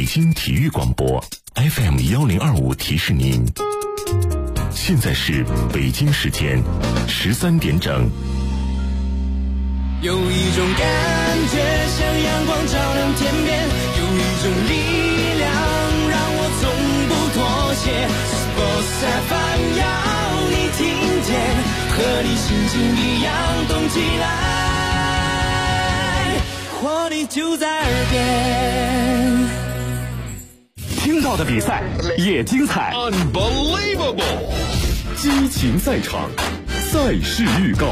京体育广播 FM1025提示您，现在是北京时间13点整。 有一种感觉像阳光照亮天边，有一种力量让我从不妥协。Sports FM 要你听见，和你心情一样动起来，活力就在耳边。 听到的比赛也精彩 ，Unbelievable！ 激情赛场，赛事预告。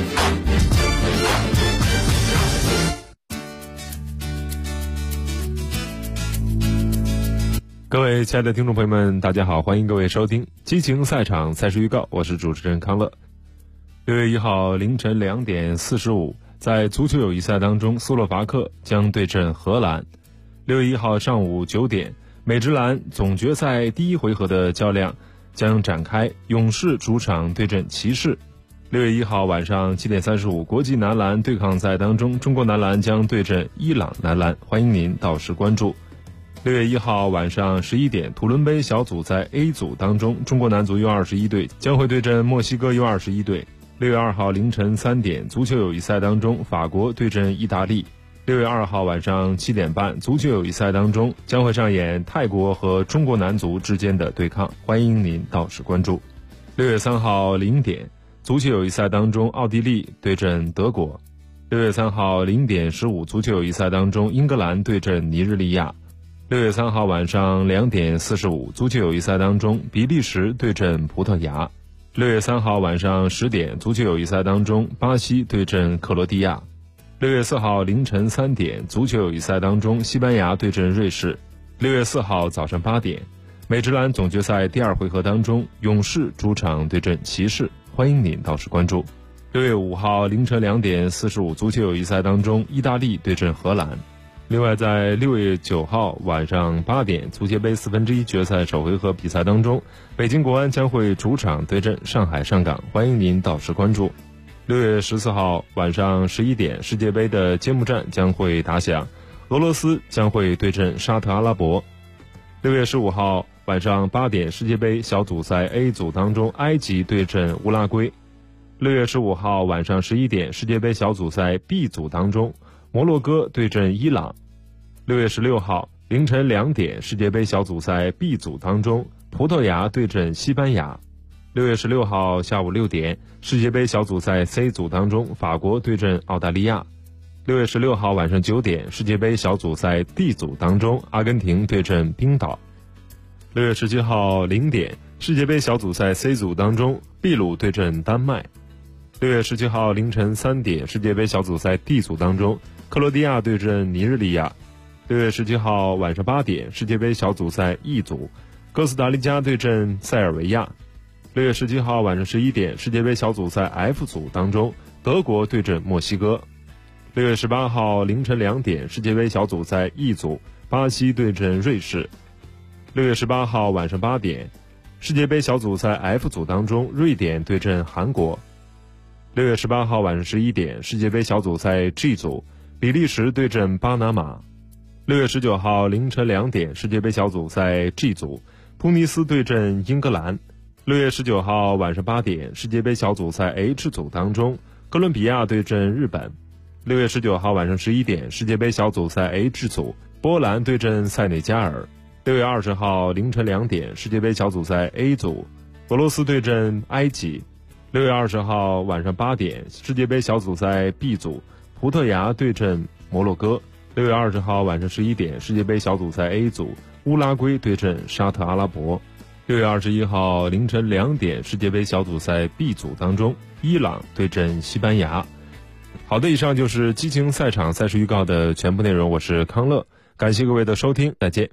各位亲爱的听众朋友们，大家好，欢迎各位收听激情赛场赛事预告，我是主持人康乐。6月1号凌晨2点45，在足球友谊赛当中，斯洛伐克将对阵荷兰。6月1号上午9点，美职篮总决赛第一回合的较量将展开，勇士主场对阵骑士。6月1号晚上7点35，国际男篮对抗赛当中，中国男篮将对阵伊朗男篮，欢迎您到时关注。6月1号晚上11点，土伦杯小组赛 A 组当中，中国男足 U21 队将会对阵墨西哥 U21 队。6月2号凌晨3点，足球友谊赛当中，法国对阵意大利。6月2号晚上7点半，足球友谊赛当中将会上演泰国和中国男足之间的对抗，欢迎您到时关注。6月3号0点，足球友谊赛当中，奥地利对阵德国。6月3号0点15，足球友谊赛当中，英格兰对阵尼日利亚。6月3号晚上2点45，足球友谊赛当中，比利时对阵葡萄牙。6月3号晚上10点，足球友谊赛当中，巴西对阵克罗地亚。6月4号凌晨3点，足球友谊赛当中，西班牙对阵瑞士。6月4号早上8点，美职篮总决赛第二回合当中，勇士主场对阵骑士，欢迎您到时关注。6月5号凌晨2点45，足球友谊赛当中，意大利对阵荷兰。另外，在6月9号晚上8点，足协杯1/4决赛首回合比赛当中，北京国安将会主场对阵上海上港，欢迎您到时关注。6月14号晚上11点，世界杯的揭幕战将会打响，俄罗斯将会对阵沙特阿拉伯。6月15号晚上8点，世界杯小组赛 A 组当中，埃及对阵乌拉圭。6月15号晚上11点，世界杯小组赛 B 组当中，摩洛哥对阵伊朗。6月16号凌晨2点，世界杯小组赛 B 组当中，葡萄牙对阵西班牙。6月16号下午6点，世界杯小组赛 C 组当中，法国对阵澳大利亚。6月16号晚上9点，世界杯小组赛 D 组当中，阿根廷对阵冰岛。6月17号0点，世界杯小组赛 C 组当中，秘鲁对阵丹麦。6月17号凌晨3点，世界杯小组赛 D 组当中，克罗地亚对阵尼日利亚。6月17号晚上8点，世界杯小组赛 E 组，哥斯达黎加对阵塞尔维亚。6月17号晚上11点，世界杯小组赛 F 组当中，德国对阵墨西哥。6月18号凌晨2点，世界杯小组赛 E 组，巴西对阵瑞士。6月18号晚上8点，世界杯小组赛 F 组当中，瑞典对阵韩国。6月18号晚上11点，世界杯小组赛 G 组，比利时对阵巴拿马。6月19号凌晨2点，世界杯小组赛 G 组，突尼斯对阵英格兰。6月19号晚上8点，世界杯小组赛 H 组当中，哥伦比亚对阵日本。6月19号晚上11点，世界杯小组赛 H 组，波兰对阵塞内加尔。6月20号凌晨2点，世界杯小组赛 A 组，俄罗斯对阵埃及。6月20号晚上8点，世界杯小组赛 B 组，葡萄牙对阵摩洛哥。6月20号晚上11点，世界杯小组赛 A 组，乌拉圭对阵沙特阿拉伯。6月21号凌晨2点，世界杯小组赛 B 组当中，伊朗对阵西班牙。好的，以上就是激情赛场赛事预告的全部内容，我是康乐，感谢各位的收听，再见。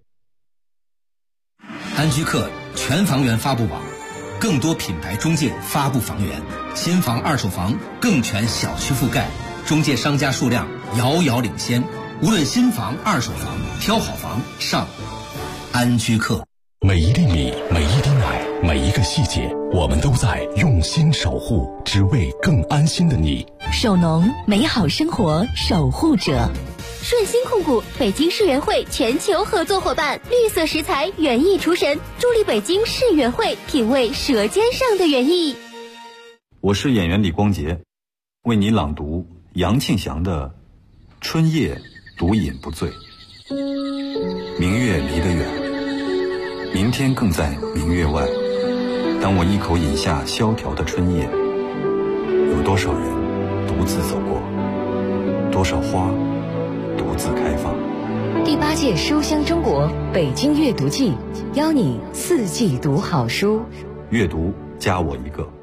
安居客全房源发布网，更多品牌中介发布房源，新房二手房更全小区覆盖，中介商家数量遥遥领先。无论新房二手房，挑好房上安居客。 每一粒米，每一滴奶，每一个细节，我们都在用心守护，只为更安心的你。 守农，美好生活守护者。 顺鑫控股，北京世园会全球合作伙伴，绿色食材园艺厨神，助力北京世园会品味舌尖上的园艺。 我是演员李光洁，为你朗读杨庆祥的《春夜独饮不醉》。明月离得远，明天更在明月外。当我一口饮下萧条的春夜，有多少人独自走过，多少花独自开放。 第8届书香中国北京阅读季，邀你4季读好书。 阅读加我一个。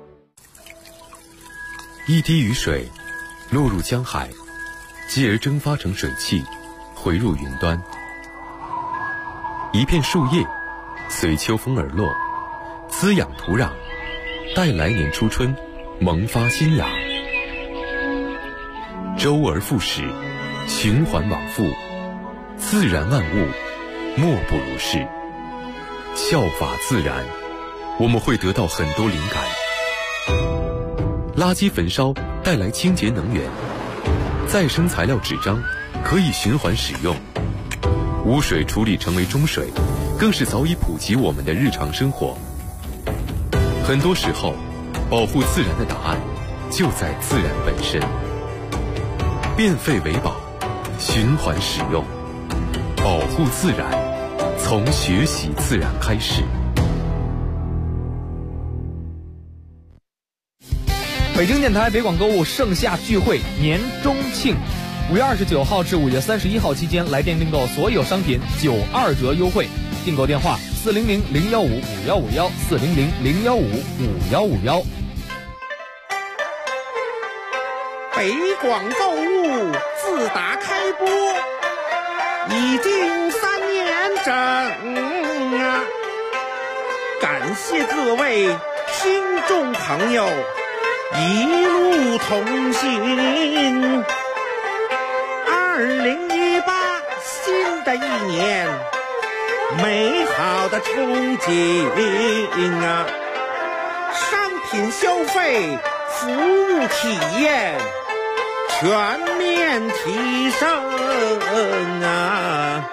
一滴雨水落入江海，继而蒸发成水汽，回入云端。一片树叶随秋风而落，滋养土壤，待来年初春萌发新芽。周而复始，循环往复，自然万物莫不如是。效法自然，我们会得到很多灵感。垃圾焚烧带来清洁能源，再生材料纸张可以循环使用，污水处理成为中水，更是早已普及我们的日常生活。很多时候，保护自然的答案就在自然本身。变废为宝，循环使用，保护自然，从学习自然开始。 北京电台北广购物盛夏聚会年中庆，5月29号至5月31号期间，来电订购所有商品92折优惠。订购电话400-015-5151，400-015-5151。 北广购物自打开播已经3年整啊！感谢各位听众朋友一路同行。2018新的一年，美好的憧憬啊！商品消费、服务体验全面提升啊！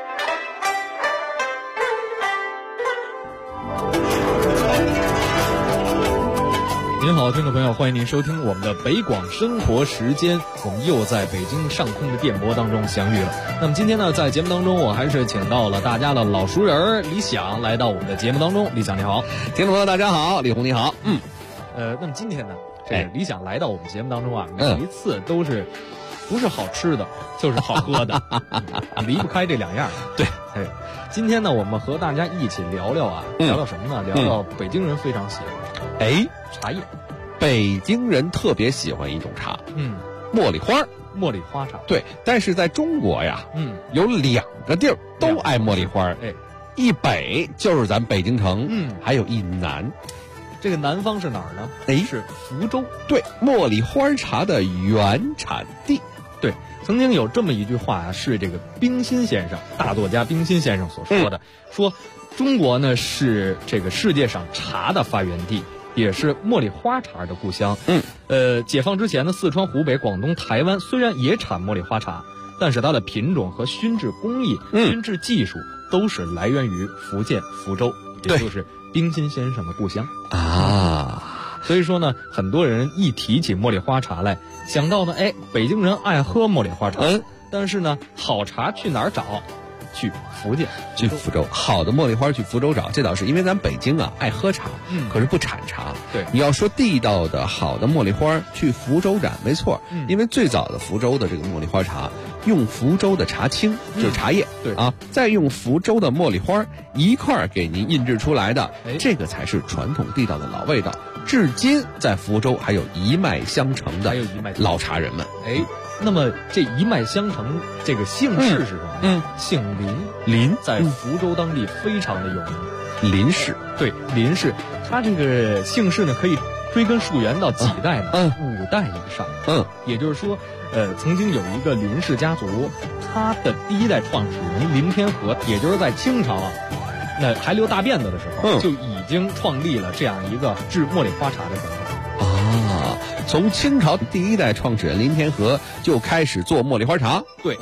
您好，听众朋友，欢迎您收听我们的北广生活时间，我们又在北京上空的电波当中相遇了。那么今天呢，在节目当中，我还是请到了大家的老熟人李想来到我们的节目当中。李想你好。 听众朋友大家好，李红你好。 那么今天呢，这个李想来到我们节目当中啊，每一次都是不是好吃的，就是好喝的，离不开这2样。 对， 今天呢，我们和大家一起聊聊啊，聊聊什么呢？聊聊北京人非常喜欢茶叶。 北京人特别喜欢一种茶，茉莉花茶。 对，但是在中国呀，有2个地儿都爱茉莉花，一北就是咱北京城，还有一南。 这个南方是哪儿呢？是福州。 对，茉莉花茶的原产地。 对，曾经有这么一句话啊，是这个冰心先生，大作家冰心先生所说的，说中国呢是这个世界上茶的发源地，也是茉莉花茶的故乡。解放之前呢，四川、湖北、广东、台湾虽然也产茉莉花茶，但是它的品种和熏制工艺、熏制技术都是来源于福建福州，也就是冰心先生的故乡啊。 所以说呢，很多人一提起茉莉花茶来，想到呢，北京人爱喝茉莉花茶，但是呢，好茶去哪儿找？去福建， 去福州，好的茉莉花去福州找，这倒是因为咱北京啊爱喝茶，可是不产茶。 对， 你要说地道的好的茉莉花去福州展，没错，因为最早的福州的这个茉莉花茶用福州的茶青，就是茶叶， 对啊，再用福州的茉莉花一块儿给您印制出来的，这个才是传统地道的老味道。至今在福州还有一脉相承的老茶人们。 那么这一脉相承，这个姓氏是什么？姓林，在福州当地非常的有名。 林氏， 对，林氏，他这个姓氏呢，可以追根溯源到几代呢？5代以上。也就是说，曾经有一个林氏家族，他的第1代创始人林天和，也就是在清朝啊，那还留大辫子的时候，就已经创立了这样一个制茉莉花茶的工作。 从清朝第1代创始人林天和就开始做茉莉花茶。 对，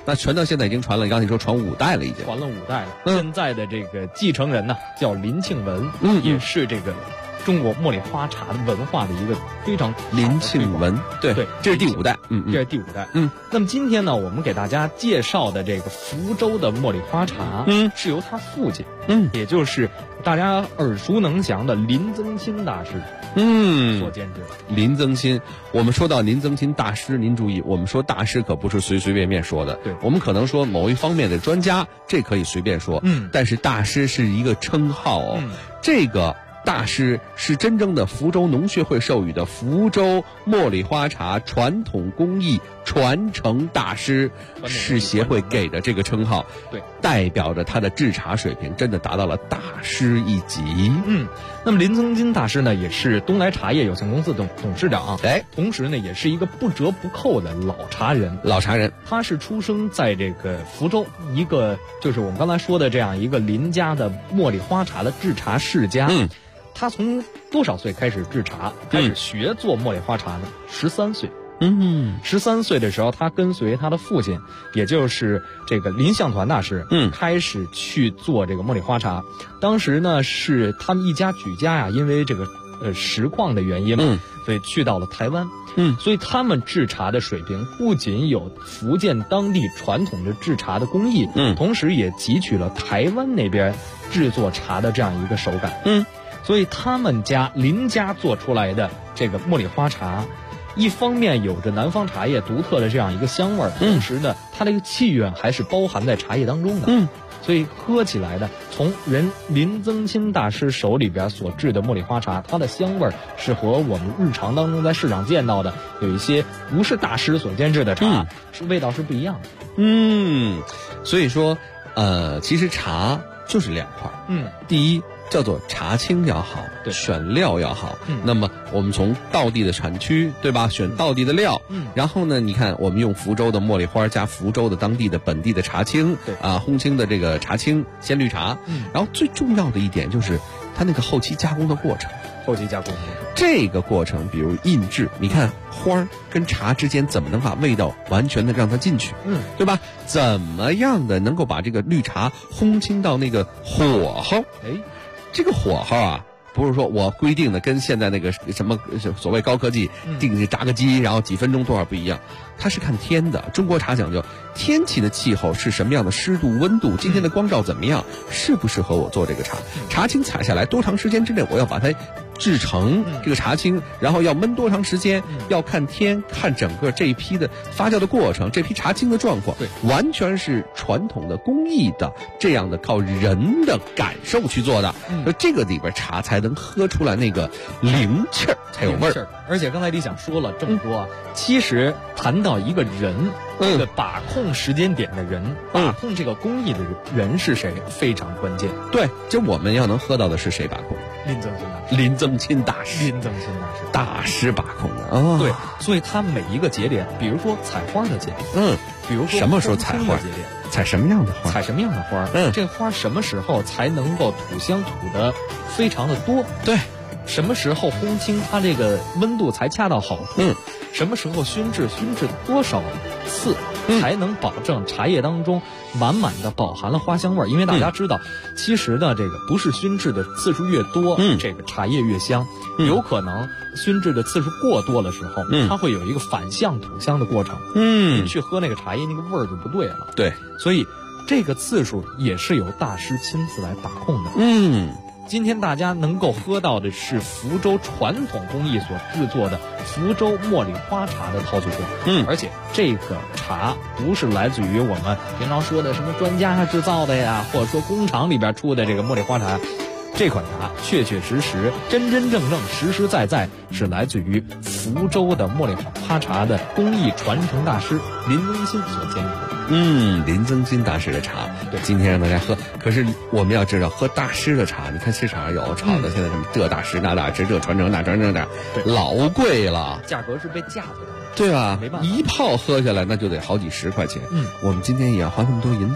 那传到现在已经传了，刚才你说传5代了，已经传了5代了。现在的这个继承人呢，叫林庆文，也是这个中国茉莉花茶的文化的一个非常林庆文，对，这是第5代， 这是第5代。那么今天呢，我们给大家介绍的这个福州的茉莉花茶，是由他父亲，也就是大家耳熟能详的林增钦大师，所监制。 林增钦，我们说到林增钦大师，您注意，我们说大师可不是随随便便说的， 对， 我们可能说某一方面的专家，这可以随便说，但是大师是一个称号哦，这个大师是真正的福州农学会授予的福州茉莉花茶传统工艺传承大师，是协会给的这个称号， 对， 代表着他的制茶水平真的达到了大师一级。 那么林增钦大师呢，也是东来茶叶有限公司董事长，同时呢，也是一个不折不扣的老茶人。他是出生在这个福州一个就是我们刚才说的这样一个林家的茉莉花茶的制茶世家。他从多少岁开始制茶，开始学做茉莉花茶呢？13岁。13岁的时候，他跟随他的父亲，也就是这个林向团大师，开始去做这个茉莉花茶。当时呢，是他们一家举家呀，因为这个实况的原因嘛，所以去到了台湾。所以他们制茶的水平不仅有福建当地传统的制茶的工艺，同时也汲取了台湾那边制作茶的这样一个手感。所以他们家林家做出来的这个茉莉花茶，一方面有着南方茶叶独特的这样一个香味儿，同时呢，它这个气韵还是包含在茶叶当中的。所以喝起来的，从林增钦大师手里边所制的茉莉花茶，它的香味儿是和我们日常当中在市场见到的有一些不是大师所监制的茶，是味道是不一样的。 所以说，其实茶就是2块。第一叫做茶青要好，选料要好。那么我们从道地的产区，对吧？选道地的料。然后呢，你看我们用福州的茉莉花加福州的当地的本地的茶青，烘青的这个茶青鲜绿茶。然后最重要的一点就是它那个后期加工的过程。这个过程，比如印制，你看花跟茶之间怎么能把味道完全的让它进去，对吧？怎么样的能够把这个绿茶烘青到那个火候？这个火候啊，不是说我规定的跟现在那个什么所谓高科技定炸个鸡，然后几分钟多少不一样，它是看天的。中国茶讲究天气的气候是什么样的湿度温度，今天的光照怎么样，适不适合我做这个茶。茶青采下来多长时间之内我要把它制成这个茶青，然后要焖多长时间，要看天，看整个这一批的发酵的过程，这批茶青的状况，完全是传统的工艺的这样的靠人的感受去做的。这个里边茶才能喝出来那个灵气儿，才有味儿。 而且刚才李想说了这么多，其实谈到一个人，这个把控时间点的人，把控这个工艺的人是谁，非常关键。 对，就我们要能喝到的是谁把控？林增钦大师大师把控的。 对，所以他每一个节点，比如说采花的节点，比如说什么时候采花节点，采什么样的花， 这花什么时候才能够吐香吐的非常的多？ 对。 什么时候烘青它这个温度才恰到好处？什么时候熏制多少次，才能保证茶叶当中满满的饱含了花香味儿？因为大家知道，其实呢，这个不是熏制的次数越多，这个茶叶越香。有可能熏制的次数过多的时候，它会有一个反向吐香的过程。你去喝那个茶叶，那个味儿就不对了。 对， 所以这个次数也是由大师亲自来把控的。今天大家能够喝到的是福州传统工艺所制作的福州茉莉花茶的套组货。而且这个茶不是来自于我们平常说的什么专家制造的呀，或者说工厂里边出的这个茉莉花茶。这款茶确确实实、真真正正、实实在在是来自于福州的茉莉花茶的工艺传承大师林增钦所监制的。 林增钦大师的茶，对，今天让大家喝。可是我们要知道，喝大师的茶，你看市场上有炒的，现在什么这大师那大师，这传承那传承那，老贵了， 价格是被架出来的。 对吧？ 没办法， 一泡喝下来那就得好几十块钱。我们今天也要花那么多银子。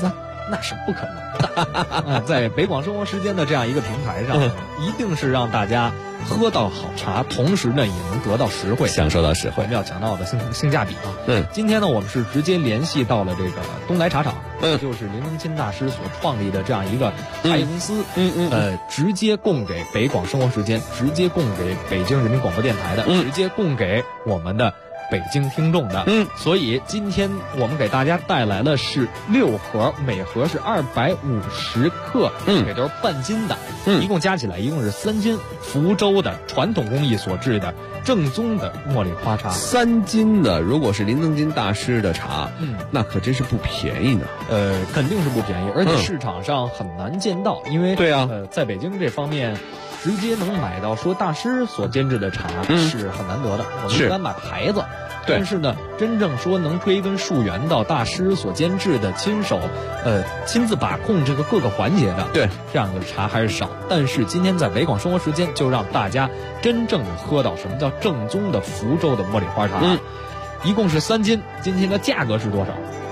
那是不可能的。在北广生活时间的这样一个平台上，一定是让大家喝到好茶，同时呢也能得到实惠， 享受到实惠。 我们要讲到的性价比啊。今天呢我们是直接联系到了这个东来茶厂，就是林登钦大师所创立的这样一个茶叶公司，直接供给北广生活时间，直接供给北京人民广播电台的，直接供给我们的北京听众的，所以今天我们给大家带来的是6盒，每盒是250克，也都是半斤的，一共加起来一共是3斤，福州的传统工艺所制的正宗的茉莉花茶 ，3斤的，如果是林登钦大师的茶，那可真是不便宜呢。 肯定是不便宜，而且市场上很难见到，因为对啊， 在北京这方面。直接能买到说大师所监制的茶是很难得的，我们一般买牌子，但是呢，真正说能追根溯源到大师所监制的亲手，亲自把控这个各个环节的， 对， 这样的茶还是少。但是今天在北广生活时间，就让大家真正的喝到什么叫正宗的福州的茉莉花茶，一共是3斤，今天的价格是多少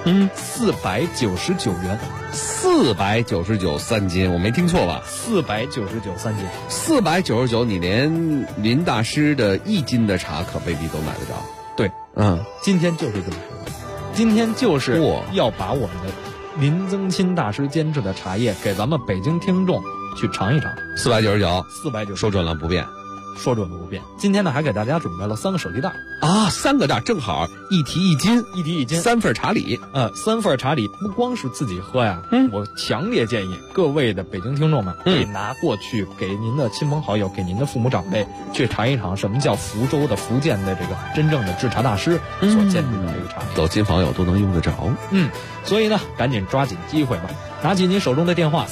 ？499元 ，499 3斤，我没听错吧 ？499 3斤 ，499，你连林大师的1斤的茶可未必都买得着。 对，今天就是这么说，今天就是要把我们的林登钦大师监制的茶叶给咱们北京听众去尝一尝。499， 说准了不变。 说准了不变。今天呢，还给大家准备了3个手提袋啊，3个袋正好一提1斤，3份茶礼。 3份茶礼不光是自己喝呀，我强烈建议各位的北京听众们可以拿过去给您的亲朋好友，给您的父母长辈去尝一尝什么叫福州的福建的这个真正的制茶大师所监制的这个茶， 走亲访友都能用得着。 所以呢，赶紧抓紧机会吧，拿起您手中的电话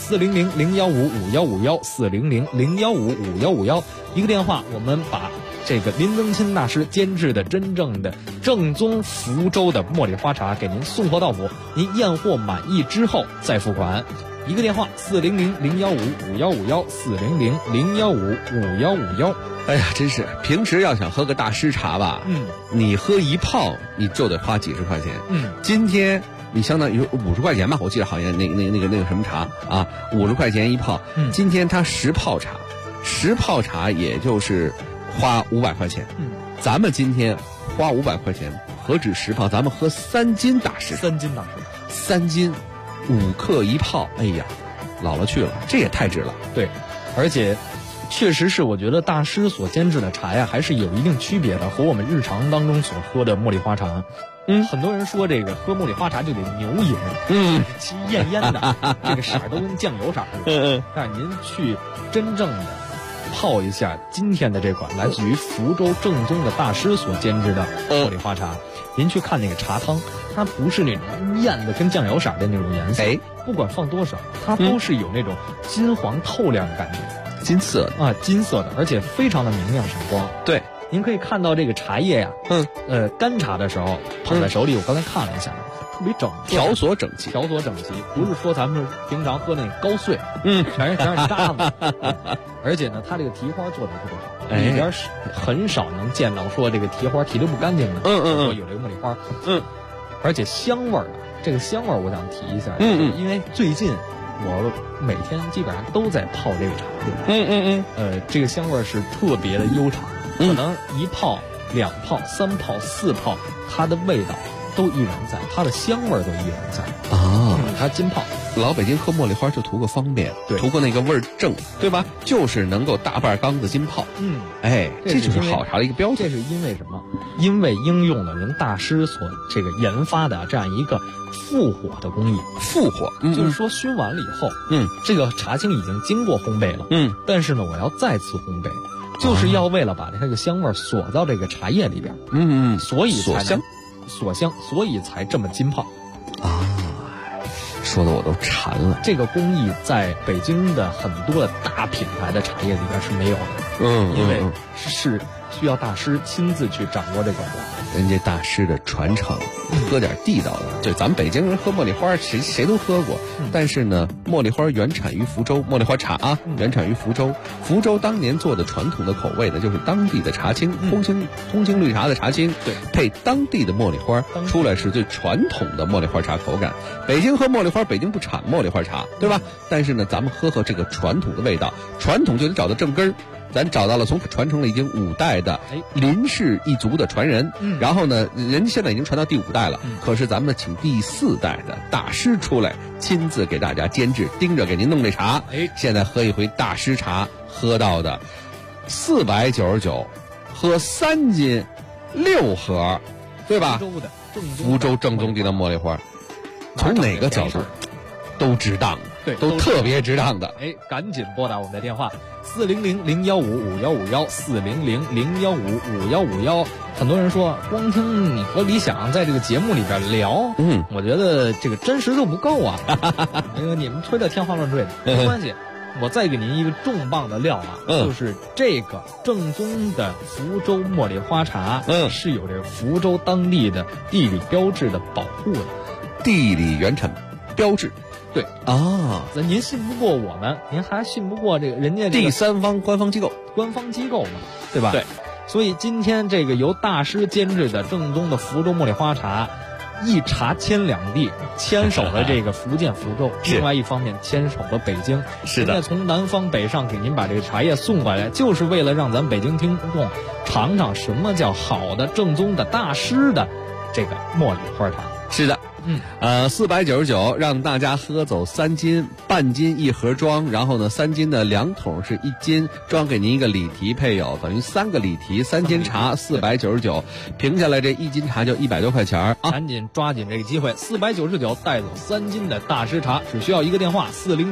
400-015-5151，400-015-5151，一个电话，我们把这个林登钦大师监制的真正的正宗福州的茉莉花茶给您送货到府，您验货满意之后再付款。一个电话400-015-5151，400-015-5151。 哎呀，真是平时要想喝个大师茶吧，你喝一泡你就得花几十块钱。今天你相当于50块钱吧，我记得好像那个什么茶啊，50块钱一泡。今天它10泡茶，10泡茶也就是花500块钱。咱们今天花500块钱，何止10泡，咱们喝3斤大师 ，3斤大师 ，3斤5克一泡，哎呀，老了去了，这也太值了。 对，而且确实是我觉得大师所监制的茶呀，还是有一定区别的，和我们日常当中所喝的茉莉花茶。很多人说这个喝茉莉花茶就得牛饮，其艳艳的，这个色儿都跟酱油色似的。但您去真正的泡一下今天的这款来自于福州正宗的大师所监制的茉莉花茶，您去看那个茶汤，它不是那种艳的跟酱油色的那种颜色，不管放多少，它都是有那种金黄透亮的感觉， 金色啊，金色的，而且非常的明亮闪光。 对。 您可以看到这个茶叶呀，干茶的时候捧在手里，我刚才看了一下，特别整， 条索整齐， 不是说咱们平常喝那高碎，全是渣子，而且呢，它这个提花做的特别好，里边很少能见到说这个提花提的不干净的，说有这个茉莉花，而且香味儿啊，这个香味儿我想提一下，因为最近我每天基本上都在泡这个茶，这个香味儿是特别的悠长。可能1泡、2泡、3泡、4泡，它的味道都依然在，它的香味都依然在啊。它浸泡， 老北京喝茉莉花就图个方便，图个那个味儿正，对吧？就是能够大半缸子浸泡。这就是好茶的一个标准。 这是因为什么？因为应用了人大师所这个研发的这样一个复火的工艺。 复火， 就是说熏完了以后，这个茶青已经经过烘焙了，但是呢，我要再次烘焙。就是要为了把这个香味锁到这个茶叶里边，所以锁香， 所以才这么浸泡啊！说的我都馋了。 这个工艺在北京的很多的大品牌的茶叶里边是没有的，因为是需要大师亲自去掌握这个。 人家大师的传承，喝点地道的。就咱们北京人喝茉莉花，谁都喝过。但是呢，茉莉花原产于福州，茉莉花茶啊，原产于福州。福州当年做的传统的口味呢，就是当地的茶青，通青绿茶的茶青， 对， 配当地的茉莉花，出来是最传统的茉莉花茶口感。北京喝茉莉花，北京不产茉莉花茶，对吧？但是呢，咱们喝这个传统的味道，传统就得找到正根儿。咱找到了从传承了已经5代的林氏一族的传人，然后呢，人家现在已经传到第5代了，可是咱们请第4代的大师出来，亲自给大家监制，盯着给您弄这茶。现在喝一回大师茶，喝到的499，喝3斤6盒，对吧？福州正宗的茉莉花，从哪个角度都值当， 对， 都特别值当的。 赶紧拨打我们的电话400-015-5151，400-015-5151。很多人说，光听你和李想在这个节目里边聊，我觉得这个真实度不够啊。因为你们吹的天花乱坠的，没关系。我再给您一个重磅的料啊，就是这个正宗的福州茉莉花茶，是有这个福州当地的地理标志的保护的， 地理原产标志。 对啊， 您信不过我们，您还信不过这个人家第三方官方机构嘛，对吧？对，所以今天这个由大师监制的正宗的福州茉莉花茶，一茶牵两地，牵手了这个福建福州，另外一方面牵手了北京。 是的， 人家从南方北上给您把这个茶叶送过来，就是为了让咱北京听众尝尝什么叫好的正宗的大师的这个茉莉花茶。 是的。499让大家喝走3斤，半斤一盒装，然后呢3斤的2桶是1斤，装给您一个礼提配有，等于3个礼提，3斤茶499，平下来这1斤茶就100多块钱啊！ 赶紧抓紧这个机会，499带走3斤的大师茶，只需要一个电话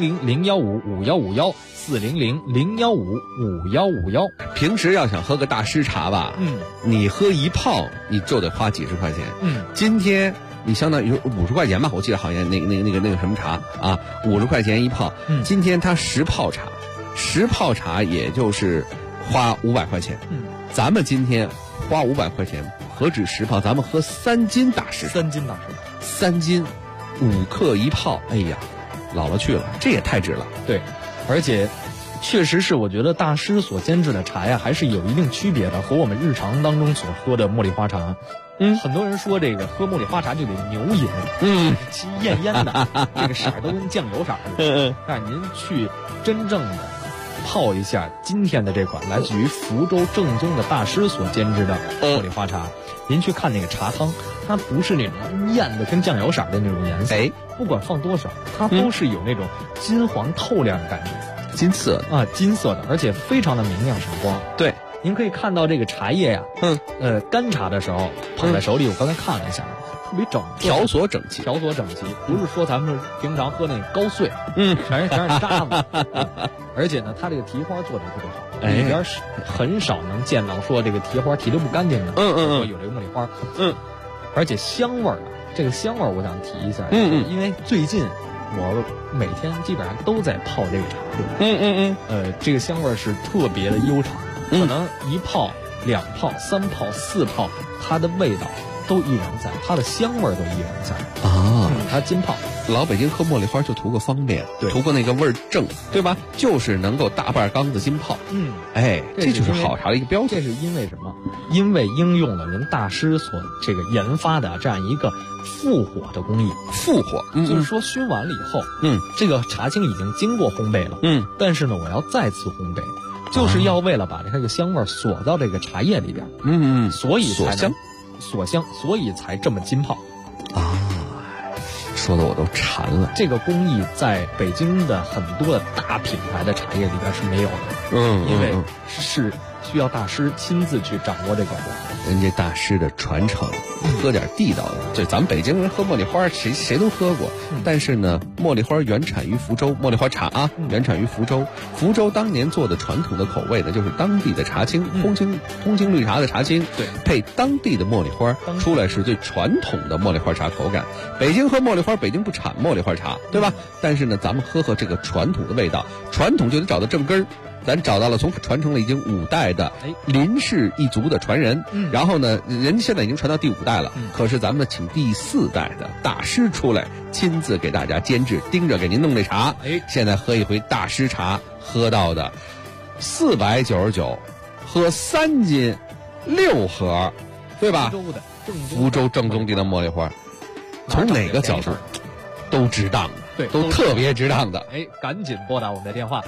400-015-5151，400-015-5151。 平时要想喝个大师茶吧，你喝一泡你就得花几十块钱，今天。你相当于50块钱吧，我记得好像那个什么茶啊，50块钱一泡。今天它10泡茶，10泡茶也就是花500块钱。咱们今天花500块钱，何止10泡，咱们喝3斤大师 ，3斤大师 ，3斤5克一泡，哎呀，老了去了，这也太值了。 对，而且确实是我觉得大师所监制的茶呀，还是有一定区别的，和我们日常当中所喝的茉莉花茶。很多人说这个喝茉莉花茶就得牛饮，其艳艳的，这个色儿都跟酱油色的。但您去真正的泡一下今天的这款来自于福州正宗的大师所监制的茉莉花茶，您去看那个茶汤，它不是那种艳的跟酱油色的那种颜色，不管放多少，它都是有那种金黄透亮的感觉， 金色啊，金色的，而且非常的明亮闪光。 对。 您可以看到这个茶叶呀，干茶的时候捧在手里，我刚才看了一下，特别整， 条索整齐， 不是说咱们平常喝那个高碎，全是渣子，而且呢，它这个提花做的特别好，里边很少能见到说这个提花提的不干净的，说有这个茉莉花，而且香味儿，这个香味儿我想提一下，因为最近我每天基本上都在泡这个茶，这个香味儿是特别的悠长。可能1泡、2泡、3泡、4泡，它的味道都依然在，它的香味都依然在啊。 它浸泡， 老北京喝茉莉花就图个方便，图个那个味儿正，对吧？就是能够大半缸子浸泡。这就是好茶的一个标准。 这是因为什么？因为应用了人大师所这个研发的这样一个复火的工艺。 复火， 就是说熏完了以后，这个茶青已经经过烘焙了，但是呢，我要再次烘焙。就是要为了把这个香味锁到这个茶叶里边，所以才锁香，所以才这么浸泡啊！说的我都馋了。 这个工艺在北京的很多的大品牌的茶叶里边是没有的，因为是需要大师亲自去掌握这个。 人家大师的传承，喝点地道的。就咱们北京人喝茉莉花，谁都喝过。但是呢，茉莉花原产于福州，茉莉花茶啊，原产于福州。福州当年做的传统的口味呢，就是当地的茶青，通青绿茶的茶青， 对， 配当地的茉莉花，出来是最传统的茉莉花茶口感。北京喝茉莉花，北京不产茉莉花茶，对吧？但是呢，咱们喝这个传统的味道，传统就得找到正根儿。 咱找到了传承了已经5代的林氏一族的传人，然后呢，人家现在已经传到第5代了，可是咱们请第4代的大师出来，亲自给大家监制，盯着给您弄这茶。现在喝一回大师茶，喝到的499，喝3斤6盒，对吧？福州正宗的茉莉花，从哪个角度都值当的， 对， 都特别值当的。 赶紧拨打我们的电话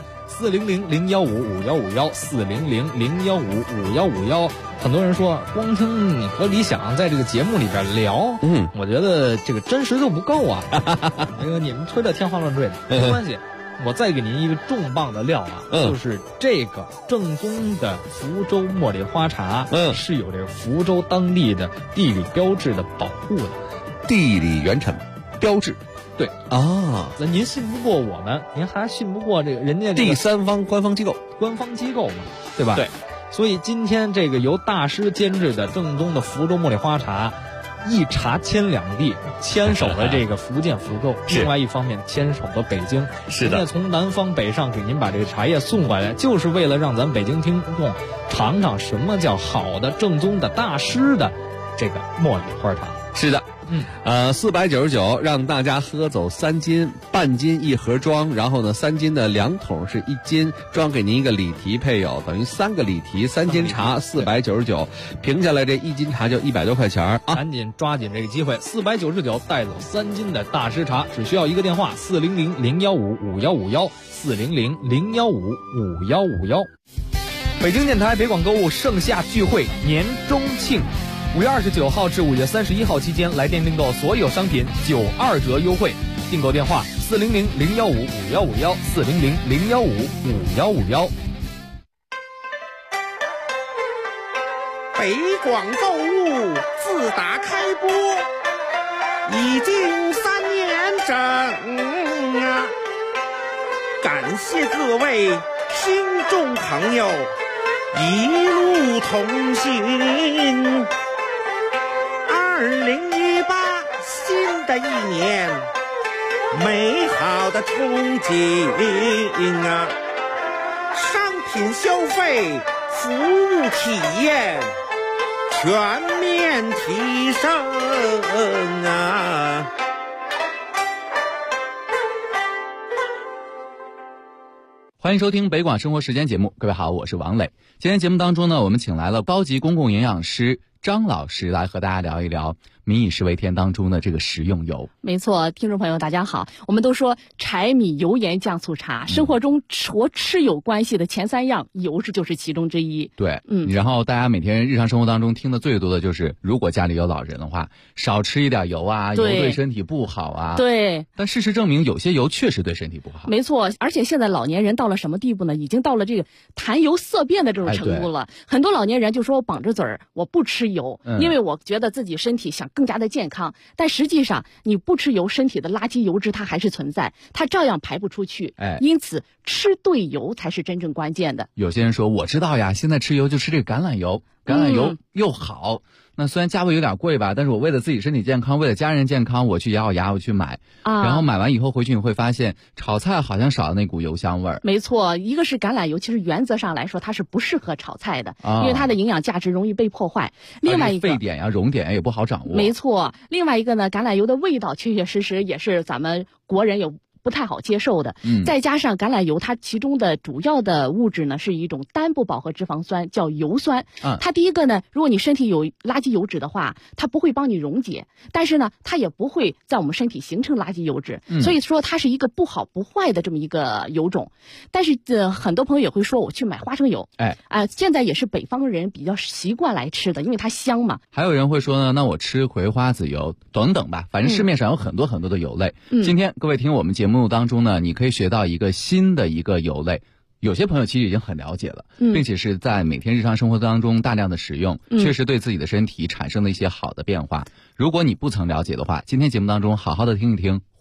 400-015-5151，400-015-5151。很多人说，光听你和李想在这个节目里边聊，我觉得这个真实度不够啊。那个你们吹的天花乱坠的，没关系。我再给您一个重磅的料啊，就是这个正宗的福州茉莉花茶，是有这个福州当地的地理标志的保护的， 地理原产标志。 对啊，那您信不过我们，您还信不过这个人家第三方官方机构嘛，对吧？ 对， 所以今天这个由大师监制的正宗的福州茉莉花茶。一茶牵2地，牵手了这个福建福州，另外一方面牵手了北京。 是的， 人家从南方北上给您把这个茶叶送过来，就是为了让咱北京听众尝尝什么叫好的、正宗的、大师的这个茉莉花茶。 是的。499让大家喝走3斤，半斤1盒装，然后呢3斤的2桶是1斤，装给您一个礼提配有，等于3个礼提，3斤茶499，平下来这1斤茶就100多块钱啊！ 赶紧抓紧这个机会，499带走3斤的大师茶，只需要一个电话400-015-5151，400-015-5151。北京电台北广购物盛夏聚会年中庆。5月29号至5月31号期间，来电订购所有商品92折优惠。订购电话400-015-5151，400-015-5151。 北广购物自打开播已经3年整啊！感谢各位听众朋友一路同行。2018新的一年，美好的憧憬啊！商品消费、服务体验全面提升啊！ 欢迎收听北广生活时间节目，各位好，我是王磊。今天节目当中呢，我们请来了高级公共营养师张老师来和大家聊一聊民以食为天当中的这个食用油。 没错，听众朋友大家好，我们都说柴米油盐酱醋茶，生活中和吃有关系的前3样，油脂就是其中之一。 对，然后大家每天日常生活当中听的最多的就是，如果家里有老人的话，少吃一点油啊，油对身体不好啊。 对， 但事实证明，有些油确实对身体不好。 没错，而且现在老年人到了什么地步呢？已经到了这个谈油色变的这种程度了。很多老年人就说我绑着嘴儿，我不吃油，因为我觉得自己身体想更加的健康。但实际上，你不吃油，身体的垃圾油脂它还是存在，它照样排不出去。因此吃对油才是真正关键的。 有些人说我知道呀，现在吃油就吃这个橄榄油，橄榄油又好。那虽然价位有点贵吧，但是我为了自己身体健康，为了家人健康，我去咬咬牙我去买然后买完以后回去你会发现炒菜好像少了那股油香味儿。 没错，一个是橄榄油，其实原则上来说它是不适合炒菜的，因为它的营养价值容易被破坏。另外一个沸点呀、熔点也不好掌握。 没错，另外一个呢，橄榄油的味道确确实实也是咱们国人有不太好接受的。再加上橄榄油它其中的主要的物质呢是一种单不饱和脂肪酸，叫油酸。它第一个呢，如果你身体有垃圾油脂的话，它不会帮你溶解，但是呢它也不会在我们身体形成垃圾油脂，所以说它是一个不好不坏的这么一个油种。但是很多朋友也会说我去买花生油，现在也是北方人比较习惯来吃的，因为它香嘛。 还有人会说呢，那我吃葵花籽油等等吧，反正市面上有很多很多的油类。今天各位听我们节目当中呢，你可以学到一个新的一个油类，有些朋友其实已经很了解了，并且是在每天日常生活当中大量的使用，确实对自己的身体产生了一些好的变化。如果你不曾了解的话，今天节目当中好好的听一听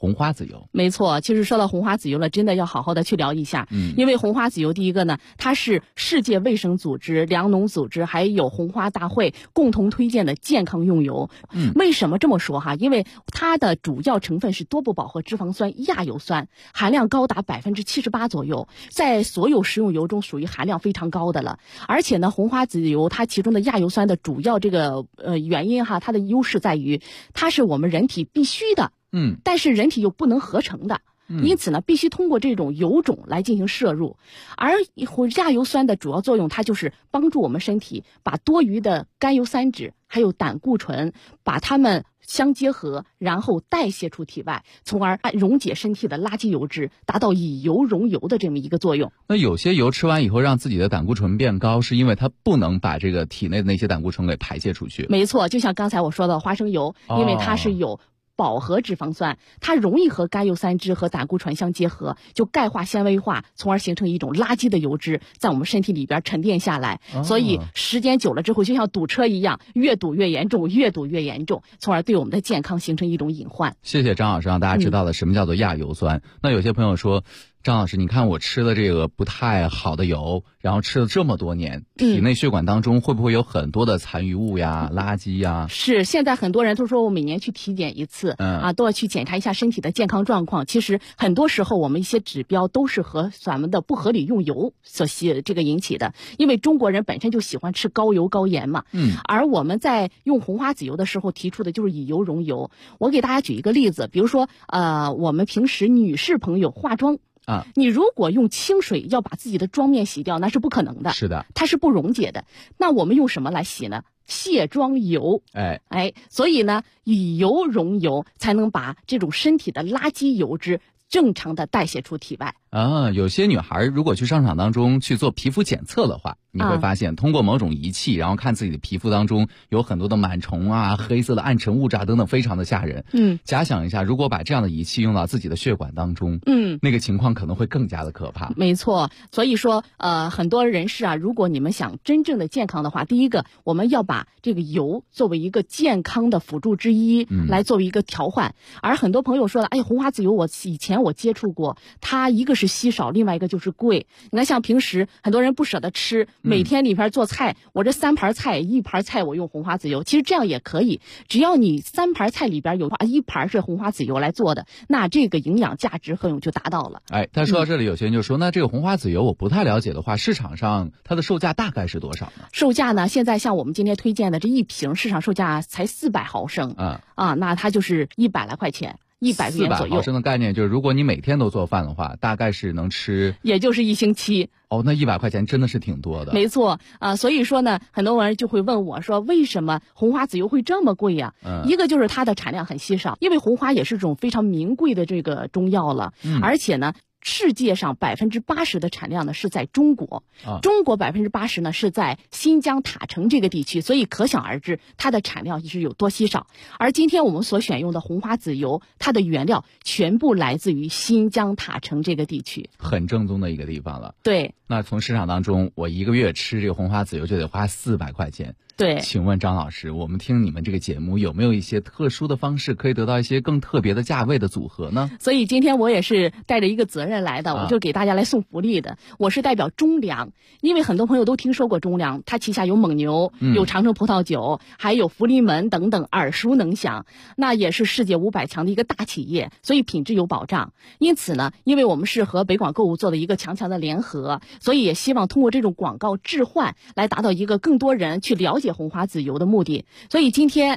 红花籽油。 没错，其实说到红花籽油了，真的要好好的去聊一下。因为红花籽油第一个呢，它是世界卫生组织、粮农组织还有红花大会共同推荐的健康用油。为什么这么说哈？因为它的主要成分是多不饱和脂肪酸亚油酸，含量高达78%左右，在所有食用油中属于含量非常高的了。而且呢，红花籽油它其中的亚油酸的主要这个原因哈，它的优势在于它是我们人体必须的，但是人体又不能合成的。因此呢，必须通过这种油种来进行摄入，而亚油酸的主要作用，它就是帮助我们身体把多余的甘油三酯还有胆固醇，把它们相结合，然后代谢出体外，从而溶解身体的垃圾油脂，达到以油溶油的这么一个作用。 那有些油吃完以后让自己的胆固醇变高，是因为它不能把这个体内的那些胆固醇给排泄出去。 没错，就像刚才我说的花生油，因为它是有饱和脂肪酸，它容易和甘油三酯和胆固醇相结合，就钙化纤维化，从而形成一种垃圾的油脂在我们身体里边沉淀下来。所以时间久了之后，就像堵车一样，越堵越严重，越堵越严重，从而对我们的健康形成一种隐患。 谢谢张老师让大家知道了什么叫做亚油酸。那有些朋友说，张老师，你看我吃的这个不太好的油，然后吃了这么多年，体内血管当中会不会有很多的残余物呀、垃圾呀？ 是，现在很多人都说我每年去体检一次，都要去检查一下身体的健康状况。其实很多时候我们一些指标都是和咱们的不合理用油所这个引起的，因为中国人本身就喜欢吃高油高盐嘛。而我们在用红花籽油的时候提出的就是以油溶油。我给大家举一个例子，比如说我们平时女士朋友化妆。你如果用清水要把自己的妆面洗掉，那是不可能的。 是的， 它是不溶解的。那我们用什么来洗呢？卸妆油。所以呢，以油溶油才能把这种身体的垃圾油脂正常的代谢出体外。 有些女孩如果去商场当中去做皮肤检测的话，你会发现通过某种仪器，然后看自己的皮肤当中有很多的螨虫啊、黑色的暗沉物质啊等等，非常的吓人。假想一下，如果把这样的仪器用到自己的血管当中，那个情况可能会更加的可怕。 没错，所以说很多人士啊，如果你们想真正的健康的话，第一个我们要把这个油作为一个健康的辅助之一，来作为一个调换。而很多朋友说了，红花籽油以前我接触过，它一个是稀少，另外一个就是贵。你看像平时很多人不舍得吃，每天里边做菜，我这3盘菜，1盘菜我用红花籽油，其实这样也可以，只要你3盘菜里边有1盘是红花籽油来做的，那这个营养价值就达到了。 但说到这里，有些人就说，那这个红花籽油我不太了解的话，市场上它的售价大概是多少呢？ 售价呢，现在像我们今天推荐的这一瓶市场售价才400毫升，那它就是100来块钱。100元左右。 400毫升的概念就是，如果你每天都做饭的话，大概是能吃， 也就是1星期。 那100块钱真的是挺多的。 没错所以说呢，很多人就会问我说，为什么红花籽油会这么贵呀？一个就是它的产量很稀少，因为红花也是种非常名贵的这个中药了，而且呢，世界上80%的产量呢是在中国，中国80%呢是在新疆塔城这个地区，所以可想而知它的产量是有多稀少。而今天我们所选用的红花籽油，它的原料全部来自于新疆塔城这个地区， 很正宗的一个地方了。 对， 那从市场当中，我1个月吃这个红花籽油就得花400块钱。 对， 请问张老师，我们听你们这个节目有没有一些特殊的方式可以得到一些更特别的价位的组合呢？ 所以今天我也是带着一个责任来的，我就给大家来送福利的。我是代表中粮，因为很多朋友都听说过中粮，它旗下有蒙牛，有长城葡萄酒，还有福临门等等，耳熟能详。那也是世界500强的一个大企业，所以品质有保障。因此呢，因为我们是和北广购物做的一个强的联合，所以也希望通过这种广告置换来达到一个更多人去了解红花籽油的目的。所以今天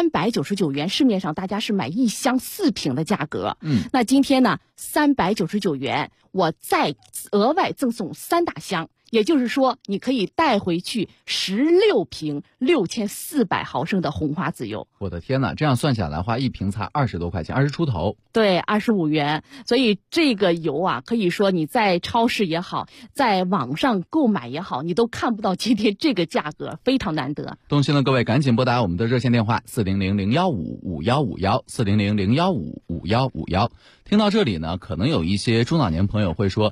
399元，市面上大家是买1箱4瓶的价格，那今天呢399元，我再额外赠送3大箱。也就是说，你可以带回去16瓶6400毫升的红花籽油。 我的天哪，这样算下来的话，一瓶才20多块钱，20出头。 对，25元。所以这个油啊，可以说你在超市也好，在网上购买也好，你都看不到今天这个价格，非常难得。 动心的各位赶紧拨打我们的热线电话400-015-5151，400-015-5151。听到这里呢，可能有一些中老年朋友会说，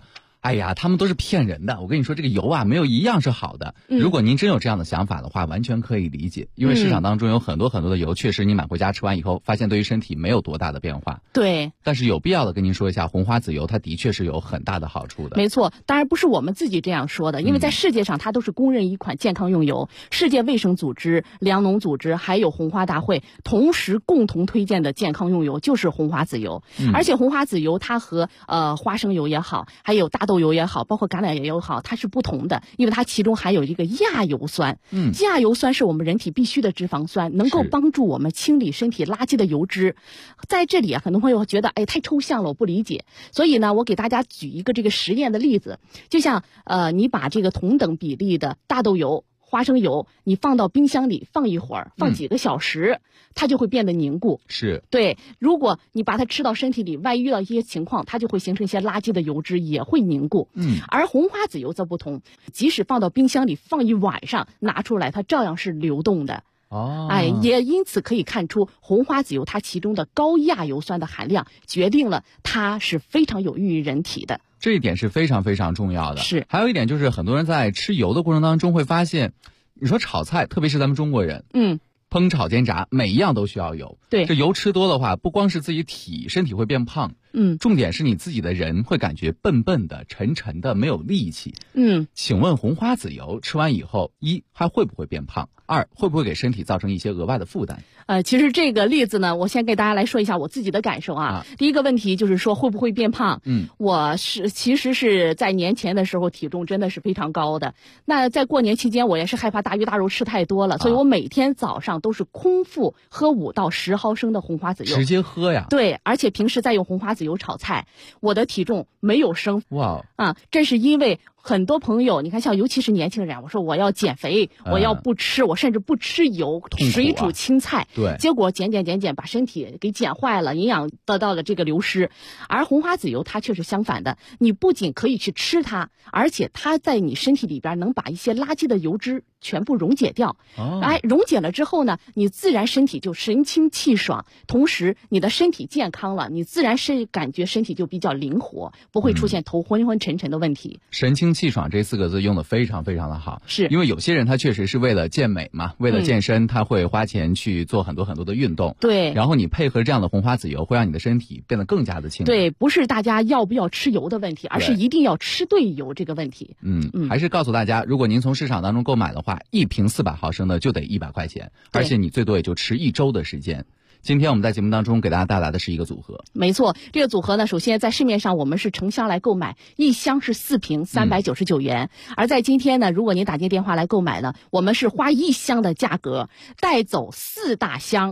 哎呀，他们都是骗人的。我跟你说，这个油啊，没有一样是好的。如果您真有这样的想法的话，完全可以理解。因为市场当中有很多很多的油，确实你买回家吃完以后，发现对于身体没有多大的变化。 对。 但是有必要的跟您说一下，红花籽油它的确是有很大的好处的。 没错，当然不是我们自己这样说的，因为在世界上它都是公认一款健康用油。世界卫生组织、粮农组织还有红花大会同时共同推荐的健康用油就是红花籽油。而且红花籽油它和花生油也好，还有大豆油也好，包括橄榄油也好，它是不同的，因为它其中含有一个亚油酸。亚油酸是我们人体必需的脂肪酸，能够帮助我们清理身体垃圾的油脂。在这里啊，很多朋友觉得太抽象了，我不理解。所以呢，我给大家举一个这个实验的例子，就像你把这个同等比例的大豆油、花生油，你放到冰箱里放一会儿，放几个小时，它就会变得凝固。 是。 对，如果你把它吃到身体里，万一遇到一些情况，它就会形成一些垃圾的油脂，也会凝固。而红花籽油则不同，即使放到冰箱里放一晚上，拿出来它照样是流动的。也因此可以看出，红花籽油它其中的高亚油酸的含量，决定了它是非常有益于人体的。 这一点是非常非常重要的。 是。 还有一点就是，很多人在吃油的过程当中会发现，你说炒菜，特别是咱们中国人，烹炒煎炸每一样都需要油。 对。 这油吃多的话，不光是自己身体会变胖，重点是你自己的人会感觉笨笨的、沉沉的，没有力气。请问红花籽油吃完以后，一还会不会变胖？二会不会给身体造成一些额外的负担？ 其实这个例子呢，我先给大家来说一下我自己的感受啊。第一个问题就是说会不会变胖？我其实是在年前的时候体重真的是非常高的。那在过年期间，我也是害怕大鱼大肉吃太多了，所以我每天早上都是空腹喝5到10毫升的红花籽油。 直接喝呀？ 对，而且平时再用红花籽油炒菜，我的体重没有升。 哇！ 这是因为很多朋友，你看像尤其是年轻人，我说我要减肥，我要不吃，我甚至不吃油，水煮青菜。 对。 结果减，把身体给减坏了，营养得到了这个流失。而红花籽油它却是相反的，你不仅可以去吃它，而且它在你身体里边能把一些垃圾的油脂全部溶解掉。溶解了之后呢，你自然身体就神清气爽，同时你的身体健康了，你自然是感觉身体就比较灵活，不会出现头昏昏沉沉的问题。 神清气爽这4个字用的非常非常的好。 是。 因为有些人他确实是为了健美嘛，为了健身，他会花钱去做很多很多的运动。 对。 然后你配合这样的红花籽油，会让你的身体变得更加的轻。 对，不是大家要不要吃油的问题，而是一定要吃对油这个问题。 还是告诉大家，如果您从市场当中购买的话，1瓶400毫升的就得100块钱，而且你最多也就吃1周的时间。今天我们在节目当中给大家带来的是一个组合。 没错，这个组合呢，首先在市面上我们是成箱来购买，一箱是4瓶399元。而在今天呢，如果您打进电话来购买呢，我们是花1箱的价格带走4大箱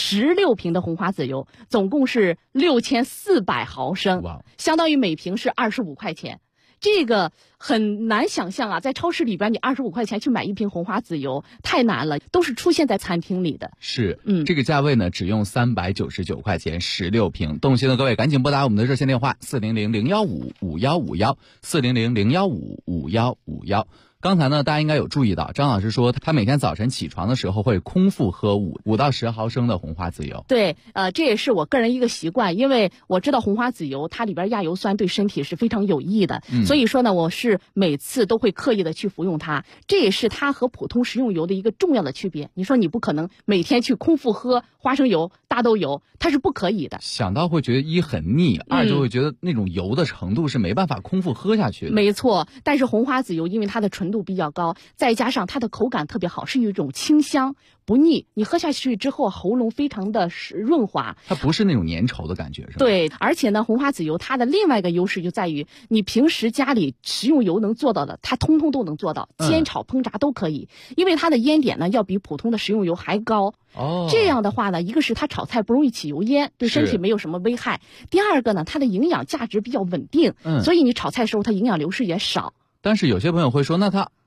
16瓶的红花籽油，总共是6400毫升，相当于每瓶是25块钱。这个很难想象啊，在超市里边你25块钱去买1瓶红花籽油太难了，都是出现在餐厅里的。 是，这个价位呢只用399块钱16瓶。动心的各位赶紧拨打我们的热线电话400-015-5151，400-015-5151。刚才呢，大家应该有注意到，张老师说他每天早晨起床的时候会空腹喝5到10毫升的红花籽油。 对，这也是我个人一个习惯，因为我知道红花籽油它里边亚油酸对身体是非常有益的，所以说呢，我是每次都会刻意的去服用它。这也是它和普通食用油的一个重要的区别。你说你不可能每天去空腹喝花生油、大豆油，它是不可以的。 想到会觉得一很腻，二就会觉得那种油的程度是没办法空腹喝下去的。 没错，但是红花籽油因为它的纯度比较高，再加上它的口感特别好，是一种清香不腻，你喝下去之后喉咙非常的润滑， 它不是那种粘稠的感觉，是吧？ 对，而且呢，红花籽油它的另外一个优势就在于，你平时家里食用油能做到的，它通通都能做到，煎炒烹炸都可以，因为它的烟点呢要比普通的食用油还高。这样的话呢，一个是它炒菜不容易起油烟，对身体没有什么危害；第二个呢，它的营养价值比较稳定，所以你炒菜的时候它营养流失也少。 但是有些朋友会说，那它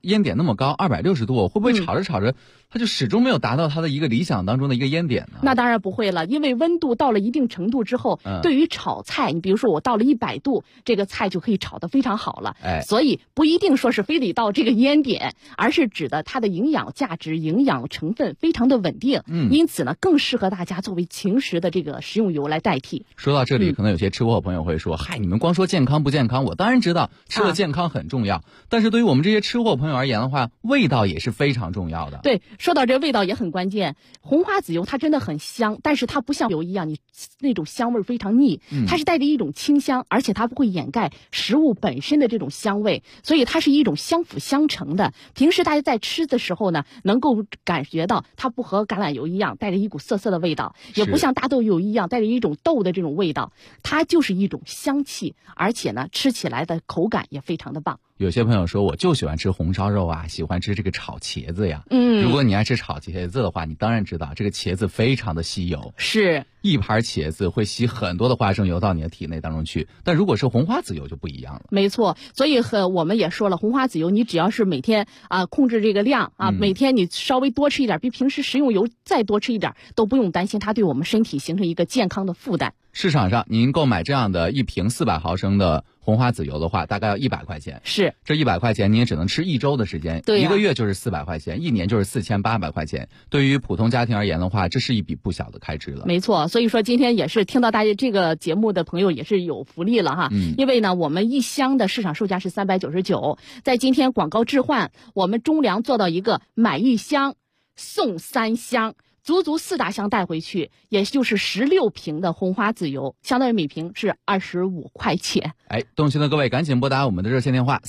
烟点那么高，260度，会不会炒着炒着，它就始终没有达到它的一个理想当中的一个烟点呢？ 那当然不会了，因为温度到了一定程度之后，对于炒菜，你比如说我到了100度，这个菜就可以炒得非常好了。所以不一定说是非得到这个烟点，而是指的它的营养价值、营养成分非常的稳定。因此呢，更适合大家作为情食的这个食用油来代替。 说到这里，可能有些吃货朋友会说：“嗨，你们光说健康不健康，我当然知道吃了健康很重要，但是对于我们这些吃货朋友而言的话，味道也是非常重要的。” 对，说到这味道也很关键。红花籽油它真的很香，但是它不像油一样，你那种香味非常腻，它是带着一种清香，而且它不会掩盖食物本身的这种香味，所以它是一种相辅相成的。平时大家在吃的时候呢，能够感觉到它不和橄榄油一样带着一股涩涩的味道，也不像大豆油一样带着一种豆的这种味道，它就是一种香气，而且呢吃起来的口感也非常的棒。 有些朋友说，我就喜欢吃红烧肉啊，喜欢吃这个炒茄子呀。如果你爱吃炒茄子的话，你当然知道这个茄子非常的吸油， 是一盘茄子会吸很多的花生油到你的体内当中去。但如果是红花籽油就不一样了。 没错，所以我们也说了，红花籽油你只要是每天控制这个量每天你稍微多吃一点，比平时食用油再多吃一点，都不用担心它对我们身体形成一个健康的负担。 市场上您购买这样的一瓶400毫升的红花籽油的话，大概要100块钱。 是， 这100块钱你也只能吃1周的时间， 对 1个月就是400块钱，1年就是4800块钱。对于普通家庭而言的话，这是一笔不小的开支了。 没错，所以说今天也是听到大家这个节目的朋友也是有福利了哈。因为呢，我们一箱的市场售价是399，在今天广告置换，我们中粮做到一个买1箱送3箱。足4大箱带回去，也就是16瓶的红花籽油，相当于每瓶是25块钱。 动心的各位赶紧拨打我们的热线电话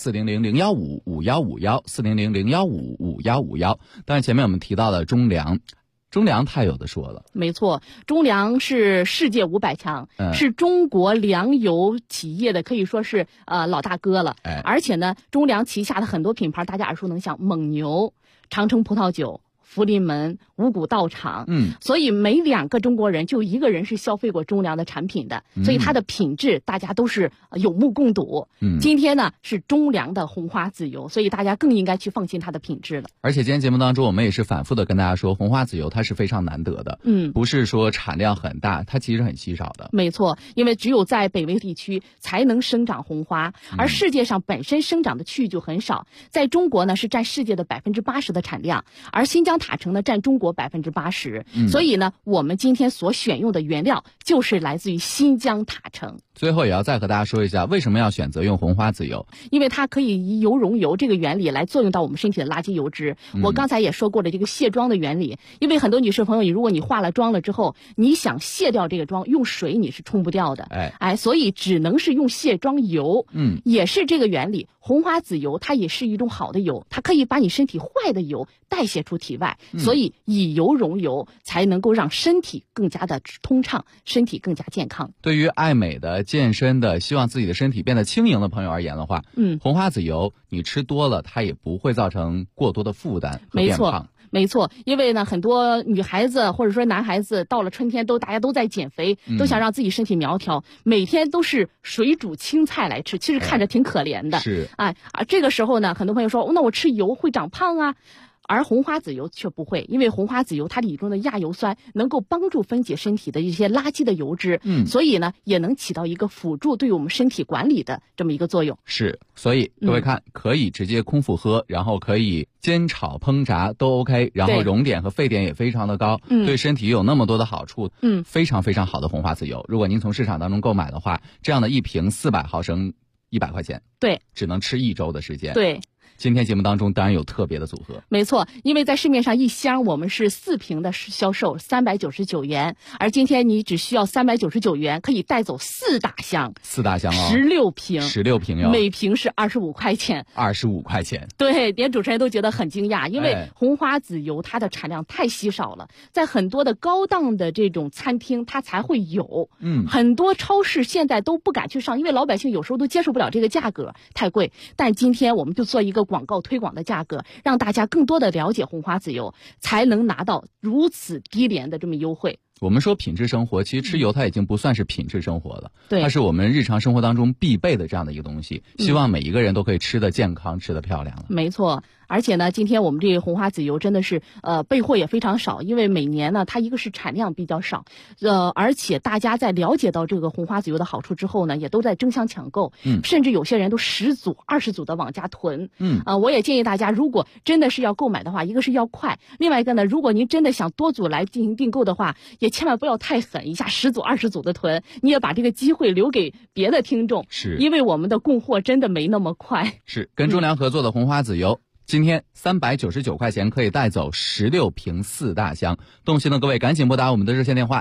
400-015-5151，400-015-5151。当然前面我们提到的中粮太有的说了。 没错，中粮是世界500强，是中国粮油企业的可以说是老大哥了。而且呢，中粮旗下的很多品牌大家耳熟能详，蒙牛、长城葡萄酒、福临门、五谷道场，所以每2个中国人就1个人是消费过中粮的产品的，所以它的品质大家都是有目共睹。今天呢是中粮的红花籽油，所以大家更应该去放心它的品质了。 而且今天节目当中我们也是反复的跟大家说，红花籽油它是非常难得的，不是说产量很大，它其实很稀少的。 没错，因为只有在北纬地区才能生长红花，而世界上本身生长的区域就很少，在中国呢是占世界的80%的产量，而新疆塔城呢占中国80%，所以呢我们今天所选用的原料就是来自于新疆塔城。 最后也要再和大家说一下，为什么要选择用红花籽油？ 因为它可以以油溶油这个原理来作用到我们身体的垃圾油脂。我刚才也说过了这个卸妆的原理，因为很多女士朋友，如果你化了妆了之后，你想卸掉这个妆，用水你是冲不掉的，所以只能是用卸妆油。也是这个原理。红花籽油它也是一种好的油，它可以把你身体坏的油代谢出体外，所以以油溶油才能够让身体更加的通畅，身体更加健康。 对于爱美的、健身的，希望自己的身体变得轻盈的朋友而言的话，红花籽油你吃多了，它也不会造成过多的负担和变胖。 没错，因为呢，很多女孩子或者说男孩子到了春天大家都在减肥，都想让自己身体苗条，每天都是水煮青菜来吃，其实看着挺可怜的。 是， 这个时候呢，很多朋友说，那我吃油会长胖啊。而红花籽油却不会，因为红花籽油它里中的亚油酸能够帮助分解身体的一些垃圾的油脂，所以呢也能起到一个辅助对我们身体管理的这么一个作用。 是，所以各位看，可以直接空腹喝，然后可以煎炒烹炸都 OK， 然后熔点和沸点也非常的高，对身体有那么多的好处，非常非常好的红花籽油。如果您从市场当中购买的话，这样的一瓶400毫升100块钱， 对， 只能吃1周的时间。 对。 今天节目当中当然有特别的组合， 没错，因为在市面上一箱我们是4瓶的销售399元，而今天你只需要399元可以带走4大箱，16瓶哟，每瓶是25块钱 ，25块钱。 对，连主持人都觉得很惊讶，因为红花籽油它的产量太稀少了，在很多的高档的这种餐厅它才会有，很多超市现在都不敢去上，因为老百姓有时候都接受不了这个价格太贵，但今天我们就做一个广告推广的价格，让大家更多的了解红花籽油，才能拿到如此低廉的这么优惠。 我们说品质生活，其实吃油它已经不算是品质生活了， 对， 它是我们日常生活当中必备的这样的一个东西。希望每一个人都可以吃得健康，吃得漂亮了。 没错， 而且呢，今天我们这个红花籽油真的是备货也非常少，因为每年呢，它一个是产量比较少，而且大家在了解到这个红花籽油的好处之后呢，也都在争相抢购，甚至有些人都10组、20组的往家囤，我也建议大家，如果真的是要购买的话，一个是要快，另外一个呢，如果您真的想多组来进行订购的话，也千万不要太狠，一下10组、20组的囤，你也把这个机会留给别的听众， 是因为我们的供货真的没那么快。 是跟中粮合作的红花籽油，今天399块钱可以带走16瓶4大箱。动心的各位赶紧拨打我们的热线电话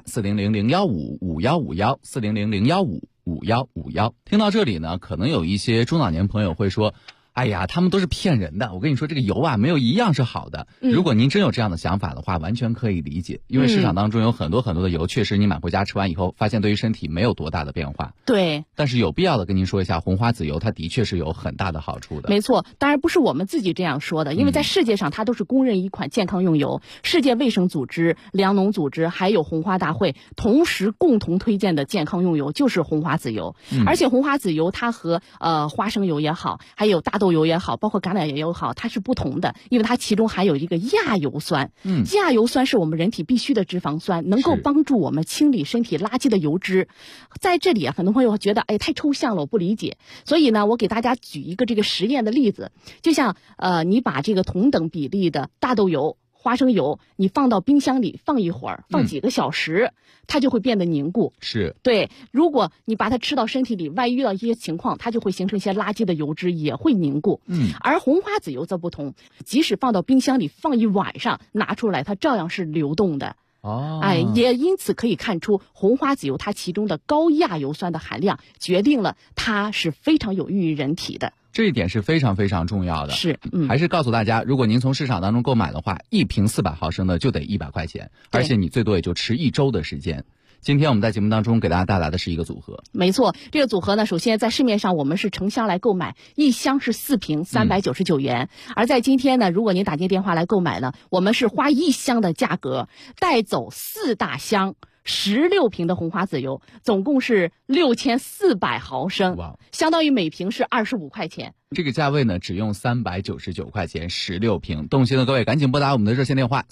400-015-5151，400-015-5151。听到这里呢，可能有一些中老年朋友会说，哎呀，他们都是骗人的。我跟你说，这个油啊，没有一样是好的。如果您真有这样的想法的话，完全可以理解。因为市场当中有很多很多的油，确实你买回家吃完以后，发现对于身体没有多大的变化。 对。 但是有必要的跟您说一下，红花籽油它的确是有很大的好处的。 没错，当然不是我们自己这样说的，因为在世界上它都是公认一款健康用油。世界卫生组织、粮农组织还有红花大会同时共同推荐的健康用油就是红花籽油。而且红花籽油它和花生油也好，还有大豆油也好，包括橄榄油也好，它是不同的，因为它其中含有一个亚油酸。亚油酸是我们人体必须的脂肪酸，能够帮助我们清理身体垃圾的油脂。在这里啊，很多朋友觉得太抽象了，我不理解。所以呢，我给大家举一个这个实验的例子，就像你把这个同等比例的大豆油、花生油，你放到冰箱里放一会儿，放几个小时，它就会变得凝固。 是对，如果你把它吃到身体里，万一遇到一些情况，它就会形成一些垃圾的油脂，也会凝固。而红花籽油则不同，即使放到冰箱里放一晚上，拿出来它照样是流动的。也因此可以看出，红花籽油它其中的高亚油酸的含量决定了它是非常有益于人体的。 这一点是非常非常重要的。 是， 还是告诉大家，如果您从市场当中购买的话，1瓶400毫升的就得100块钱，而且你最多也就吃1周的时间。今天我们在节目当中给大家带来的是一个组合。 没错，这个组合呢，首先在市面上我们是成箱来购买，一箱是4瓶，399元。而在今天呢，如果您打进电话来购买呢，我们是花1箱的价格带走4大箱16瓶的红花籽油，总共是6400毫升，相当于每瓶是25块钱。 这个价位呢，只用399块钱16瓶。动心的各位赶紧拨打我们的热线电话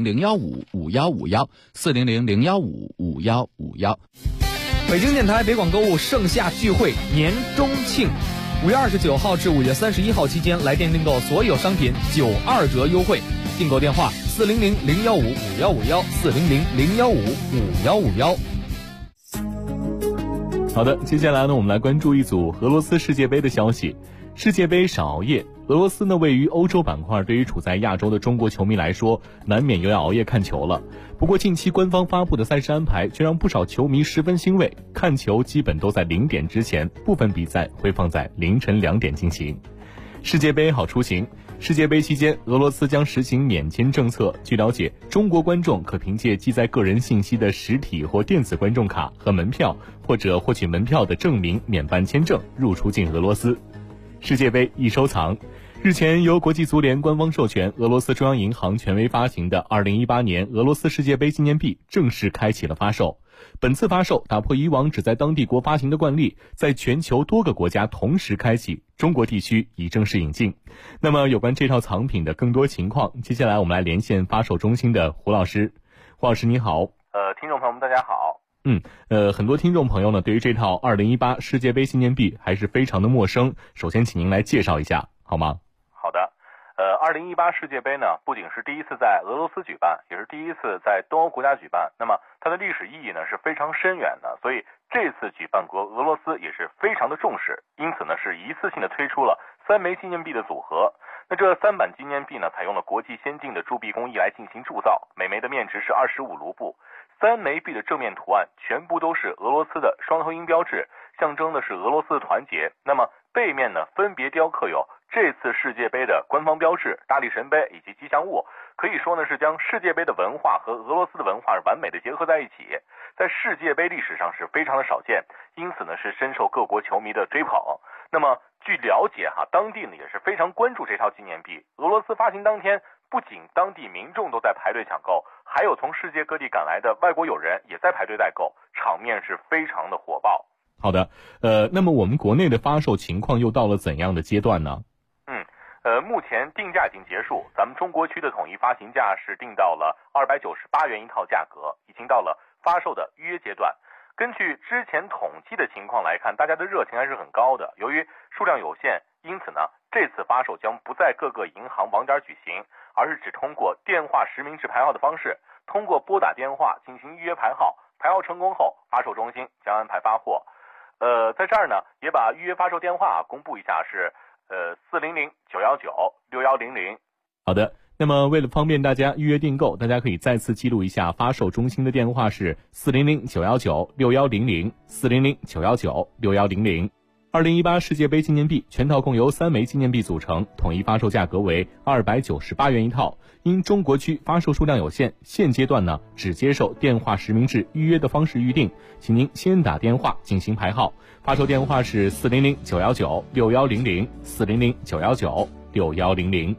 400-015-5151，400-015-5151。 北京电台北广购物盛夏聚会年中庆，5月29号至5月31号期间，来电订购所有商品92折优惠。订购电话400-015-5151，400-015-5151。 好的，接下来呢，我们来关注一组俄罗斯世界杯的消息。世界杯少熬夜，俄罗斯呢位于欧洲板块，对于处在亚洲的中国球迷来说，难免又要熬夜看球了。不过近期官方发布的赛事安排却让不少球迷十分欣慰，看球基本都在0点之前，部分比赛会放在凌晨2点进行。世界杯好出行。世界杯期间，俄罗斯将实行免签政策。据了解，中国观众可凭借记载个人信息的实体或电子观众卡和门票，或者获取门票的证明免办签证入出境俄罗斯。世界杯易收藏。日前，由国际足联官方授权，俄罗斯中央银行权威发行的2018年俄罗斯世界杯纪念币正式开启了发售。本次发售打破以往只在当地国发行的惯例，在全球多个国家同时开启，中国地区已正式引进。那么有关这套藏品的更多情况，接下来我们来连线发售中心的胡老师。胡老师你好。 听众朋友们大家好。 很多听众朋友呢对于这套2018世界杯纪念币还是非常的陌生，首先请您来介绍一下好吗？ 好的。2018世界杯呢，不仅是第一次在俄罗斯举办，也是第一次在东欧国家举办，那么它的历史意义呢是非常深远的，所以这次举办国俄罗斯也是非常的重视，因此呢是一次性的推出了3枚纪念币的组合。那这3版纪念币呢，采用了国际先进的铸币工艺来进行铸造，每枚的面值是25卢布。3枚币的正面图案全部都是俄罗斯的双头鹰标志，象征的是俄罗斯的团结。那么背面呢，分别雕刻有这次世界杯的官方标志、大力神杯以及吉祥物，可以说呢是将世界杯的文化和俄罗斯的文化完美的结合在一起，在世界杯历史上是非常的少见，因此呢是深受各国球迷的追捧。那么据了解当地呢也是非常关注这套纪念币。俄罗斯发行当天，不仅当地民众都在排队抢购，还有从世界各地赶来的外国友人也在排队代购，场面是非常的火爆。 好的，那么我们国内的发售情况又到了怎样的阶段呢？ 目前定价已经结束，咱们中国区的统一发行价是定到了298元一套价格，已经到了发售的预约阶段。根据之前统计的情况来看，大家的热情还是很高的。由于数量有限，因此呢，这次发售将不在各个银行网点举行，而是只通过电话实名制排号的方式，通过拨打电话进行预约排号，排号成功后，发售中心将安排发货。在这儿呢，也把预约发售电话公布一下，是400-919-6100。 好的，那么为了方便大家预约订购，大家可以再次记录一下发售中心的电话是400-919-6100 400-919-6100。2018世界杯纪念币全套共由3枚纪念币组成，统一发售价格为298元一套。因中国区发售数量有限，现阶段呢只接受电话实名制预约的方式预定，请您先打电话进行排号。发售电话是400-919-6100 400-919-6100。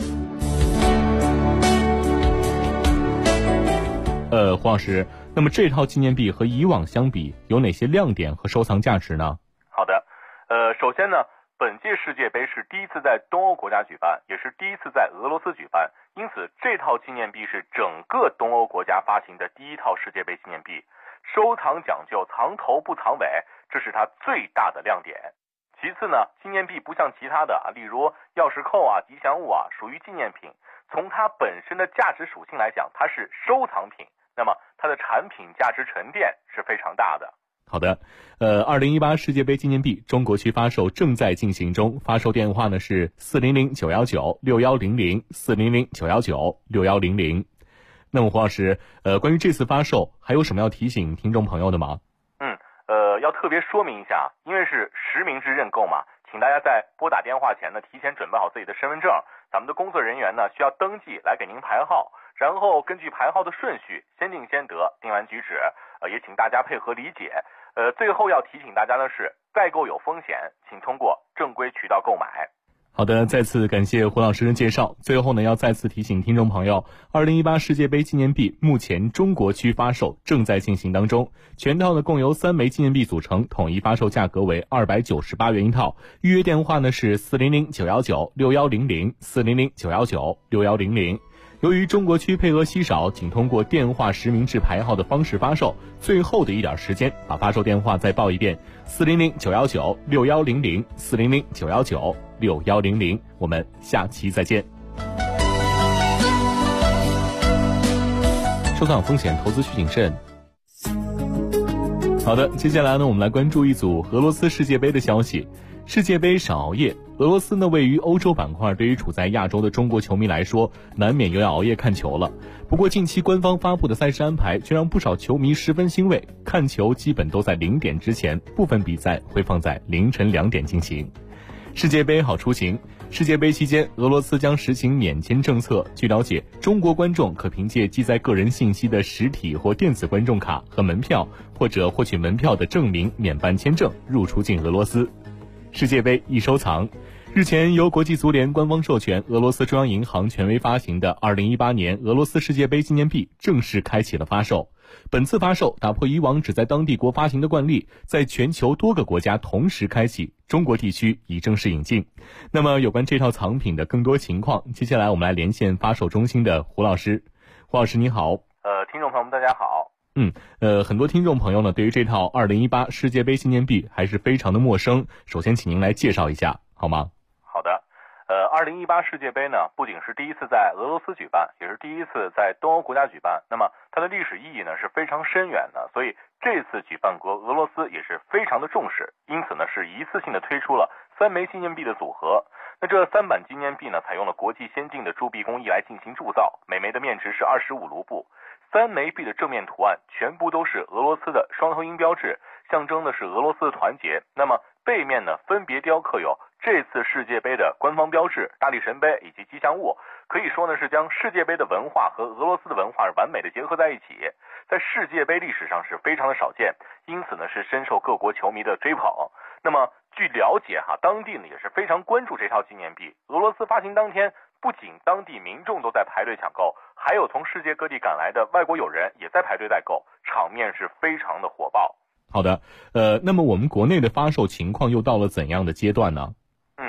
黄老师，那么这套纪念币和以往相比有哪些亮点和收藏价值呢？ 好的，首先呢，本届世界杯是第一次在东欧国家举办，也是第一次在俄罗斯举办，因此这套纪念币是整个东欧国家发行的第一套世界杯纪念币。收藏讲究藏头不藏尾，这是它最大的亮点。其次呢，纪念币不像其他的例如钥匙扣啊、吉祥物啊，属于纪念品。从它本身的价值属性来讲，它是收藏品，那么它的产品价值沉淀是非常大的。 好的，2018世界杯纪念币中国区发售正在进行中，发售电话呢是400-919-6100 400-919-6100。那么黄老师，关于这次发售还有什么要提醒听众朋友的吗？ 要特别说明一下，因为是实名制认购嘛，请大家在拨打电话前呢，提前准备好自己的身份证，咱们的工作人员呢需要登记来给您排号，然后根据排号的顺序，先定先得，定完举止，也请大家配合理解。最后要提醒大家的是，代购有风险，请通过正规渠道购买。 好的，再次感谢胡老师的介绍。最后呢，要再次提醒听众朋友，2018世界杯纪念币目前中国区发售正在进行当中，全套呢共由3枚纪念币组成，统一发售价格为298元一套。预约电话呢是400-919-6100 400-919-6100。由于中国区配额稀少，请通过电话实名制排号的方式发售。最后的一点时间，把发售电话再报一遍：400-919-6100 400-919-6100。我们下期再见。收藏风险，投资需谨慎。好的，接下来呢，我们来关注一组俄罗斯世界杯的消息。世界杯少熬夜，俄罗斯呢位于欧洲板块，对于处在亚洲的中国球迷来说，难免又要熬夜看球了。不过近期官方发布的赛事安排却让不少球迷十分欣慰，看球基本都在0点之前，部分比赛会放在凌晨2点进行。世界杯好出行。世界杯期间，俄罗斯将实行免签政策。据了解，中国观众可凭借记载个人信息的实体或电子观众卡和门票，或者获取门票的证明免办签证入出境俄罗斯。世界杯易收藏。日前，由国际足联官方授权，俄罗斯中央银行权威发行的2018年俄罗斯世界杯纪念币正式开启了发售。本次发售打破以往只在当地国发行的惯例，在全球多个国家同时开启，中国地区已正式引进。那么有关这套藏品的更多情况，接下来我们来连线发售中心的胡老师。胡老师你好。 听众朋友们大家好。 很多听众朋友呢对于这套2018世界杯纪念币还是非常的陌生，首先请您来介绍一下好吗？ 好的。2018世界杯呢，不仅是第一次在俄罗斯举办，也是第一次在东欧国家举办。那么它的历史意义呢是非常深远的，所以这次举办国俄罗斯也是非常的重视，因此呢是一次性的推出了3枚纪念币的组合。那这3版纪念币呢，采用了国际先进的铸币工艺来进行铸造，每枚的面值是25卢布。3枚币的正面图案全部都是俄罗斯的双头鹰标志，象征的是俄罗斯的团结。那么背面呢，分别雕刻有这次世界杯的官方标志、大力神杯以及吉祥物，可以说呢是将世界杯的文化和俄罗斯的文化完美的结合在一起，在世界杯历史上是非常的少见，因此呢是深受各国球迷的追捧。那么据了解当地呢也是非常关注这套纪念币。俄罗斯发行当天，不仅当地民众都在排队抢购，还有从世界各地赶来的外国友人也在排队代购，场面是非常的火爆。 好的，那么我们国内的发售情况又到了怎样的阶段呢？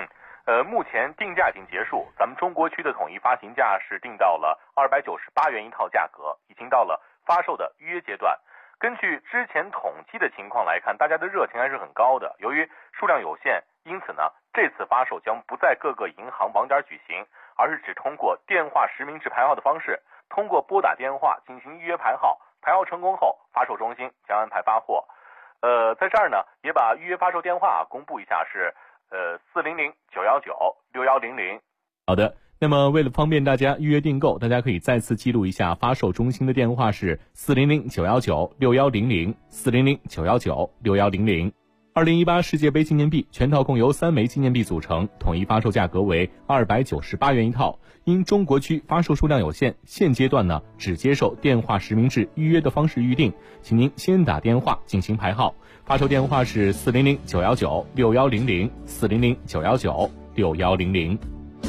目前定价已经结束，咱们中国区的统一发行价是定到了298元一套价格，已经到了发售的预约阶段。根据之前统计的情况来看，大家的热情还是很高的。由于数量有限，因此呢，这次发售将不在各个银行网点举行，而是只通过电话实名制排号的方式，通过拨打电话进行预约排号，排号成功后，发售中心将安排发货。在这儿呢，也把预约发售电话公布一下，是400-919-6100。 好的，那么为了方便大家预约订购，大家可以再次记录一下发售中心的电话是400-919-6100 400-919-6100。2018世界杯纪念币全套共由3枚纪念币组成，统一发售价格为298元一套。因中国区发售数量有限，现阶段呢只接受电话实名制预约的方式预定，请您先打电话进行排号。发售电话是400-919-6100 400-919-6100。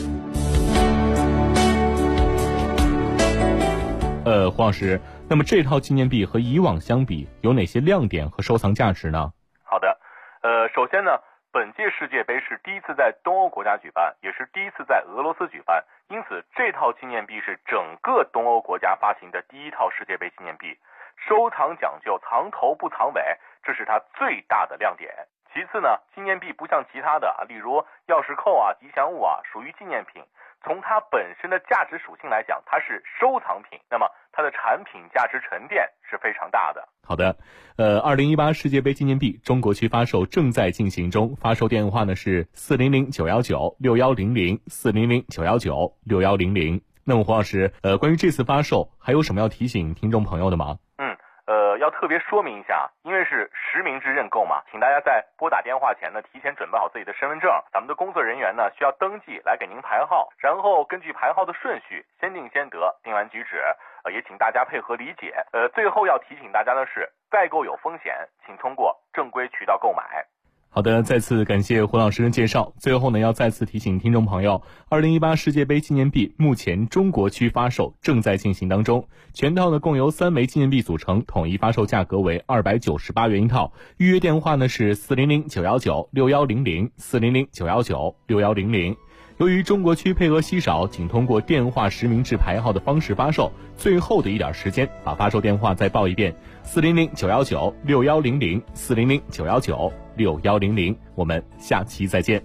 黄老师，那么这套纪念币和以往相比，有哪些亮点和收藏价值呢？ 好的，首先呢，本届世界杯是第一次在东欧国家举办，也是第一次在俄罗斯举办，因此这套纪念币是整个东欧国家发行的第一套世界杯纪念币。收藏讲究藏头不藏尾，这是它最大的亮点。其次呢，纪念币不像其他的例如钥匙扣啊、吉祥物啊，属于纪念品。从它本身的价值属性来讲，它是收藏品，那么它的产品价值沉淀是非常大的。 好的，2018世界杯纪念币中国区发售正在进行中，发售电话呢是400-919-6100 400-919-6100。那么黄老师，关于这次发售还有什么要提醒听众朋友的吗？ 要特别说明一下，因为是实名制认购嘛，请大家在拨打电话前呢，提前准备好自己的身份证，咱们的工作人员呢需要登记来给您排号，然后根据排号的顺序，先定先得，定完举止，也请大家配合理解。最后要提醒大家的是，代购有风险，请通过正规渠道购买。 好的，再次感谢胡老师的介绍。最后呢，要再次提醒听众朋友，2018世界杯纪念币目前中国区发售正在进行当中，全套呢共由3枚纪念币组成，统一发售价格为298元一套。预约电话呢是400-919-6100 400-919-6100。由于中国区配额稀少，仅通过电话实名制排号的方式发售，最后的一点时间，把发售电话再报一遍：400-919-6100 400-919-6100。我们下期再见。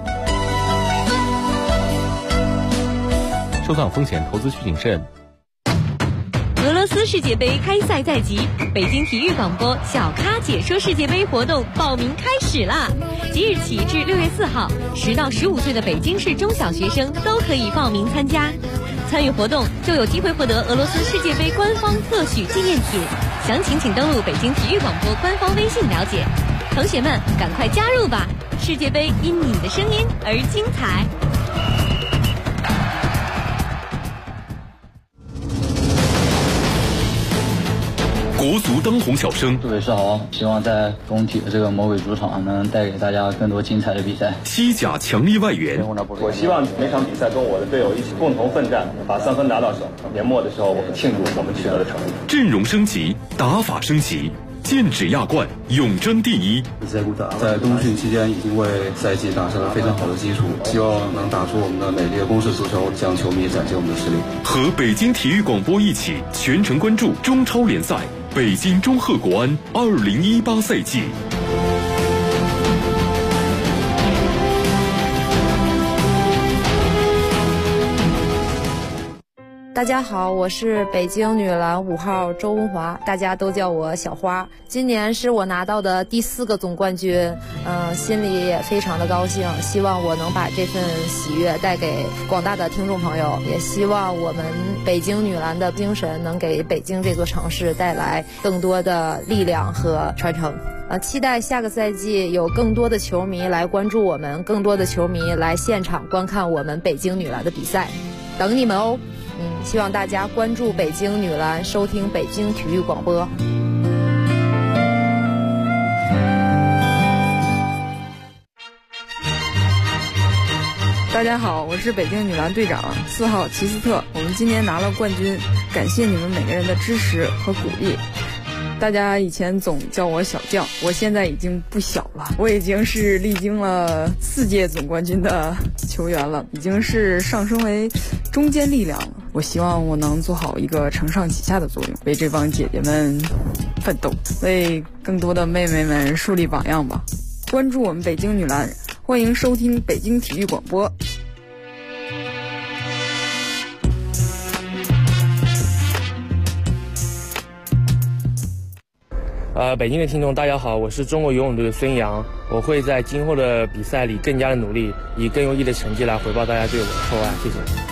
收藏风险，投资需谨慎。 俄罗斯世界杯开赛在即，北京体育广播小咖解说世界杯活动报名开始啦！即日起至6月4号，10到15岁的北京市中小学生都可以报名参加。参与活动就有机会获得俄罗斯世界杯官方特许纪念品，详情请登录北京体育广播官方微信了解。同学们，赶快加入吧！世界杯因你的声音而精彩。 国足当红小生， 各位是好，希望在工体的这个魔鬼主场能带给大家更多精彩的比赛。 西甲强力外援， 我希望每场比赛跟我的队友一起共同奋战，把3分拿到手。年末的时候，我们庆祝我们取得的成绩。 阵容升级，打法升级，剑指亚冠，永争第一。 在冬训期间已经为赛季打下了非常好的基础，希望能打出我们的美丽的攻势足球，向球迷展现我们的实力。 和北京体育广播一起全程关注中超联赛。北京中赫国安2018赛季。 大家好，我是北京女篮5号周文华，大家都叫我小花。今年是我拿到的第4个总冠军，心里也非常的高兴，希望我能把这份喜悦带给广大的听众朋友，也希望我们北京女篮的精神能给北京这座城市带来更多的力量和传承。期待下个赛季有更多的球迷来关注我们，更多的球迷来现场观看我们北京女篮的比赛，等你们哦。希望大家关注北京女篮，收听北京体育广播。 大家好，我是北京女篮队长4号齐斯特，我们今年拿了冠军，感谢你们每个人的支持和鼓励。 大家以前总叫我小将，我现在已经不小了，我已经是历经了4届总冠军的球员了，已经是上升为中坚力量了。我希望我能做好一个承上启下的作用，为这帮姐姐们奋斗，为更多的妹妹们树立榜样吧。关注我们北京女篮，欢迎收听北京体育广播。 北京的听众大家好，我是中国游泳队的孙杨，我会在今后的比赛里更加的努力，以更优异的成绩来回报大家对我的厚爱，谢谢。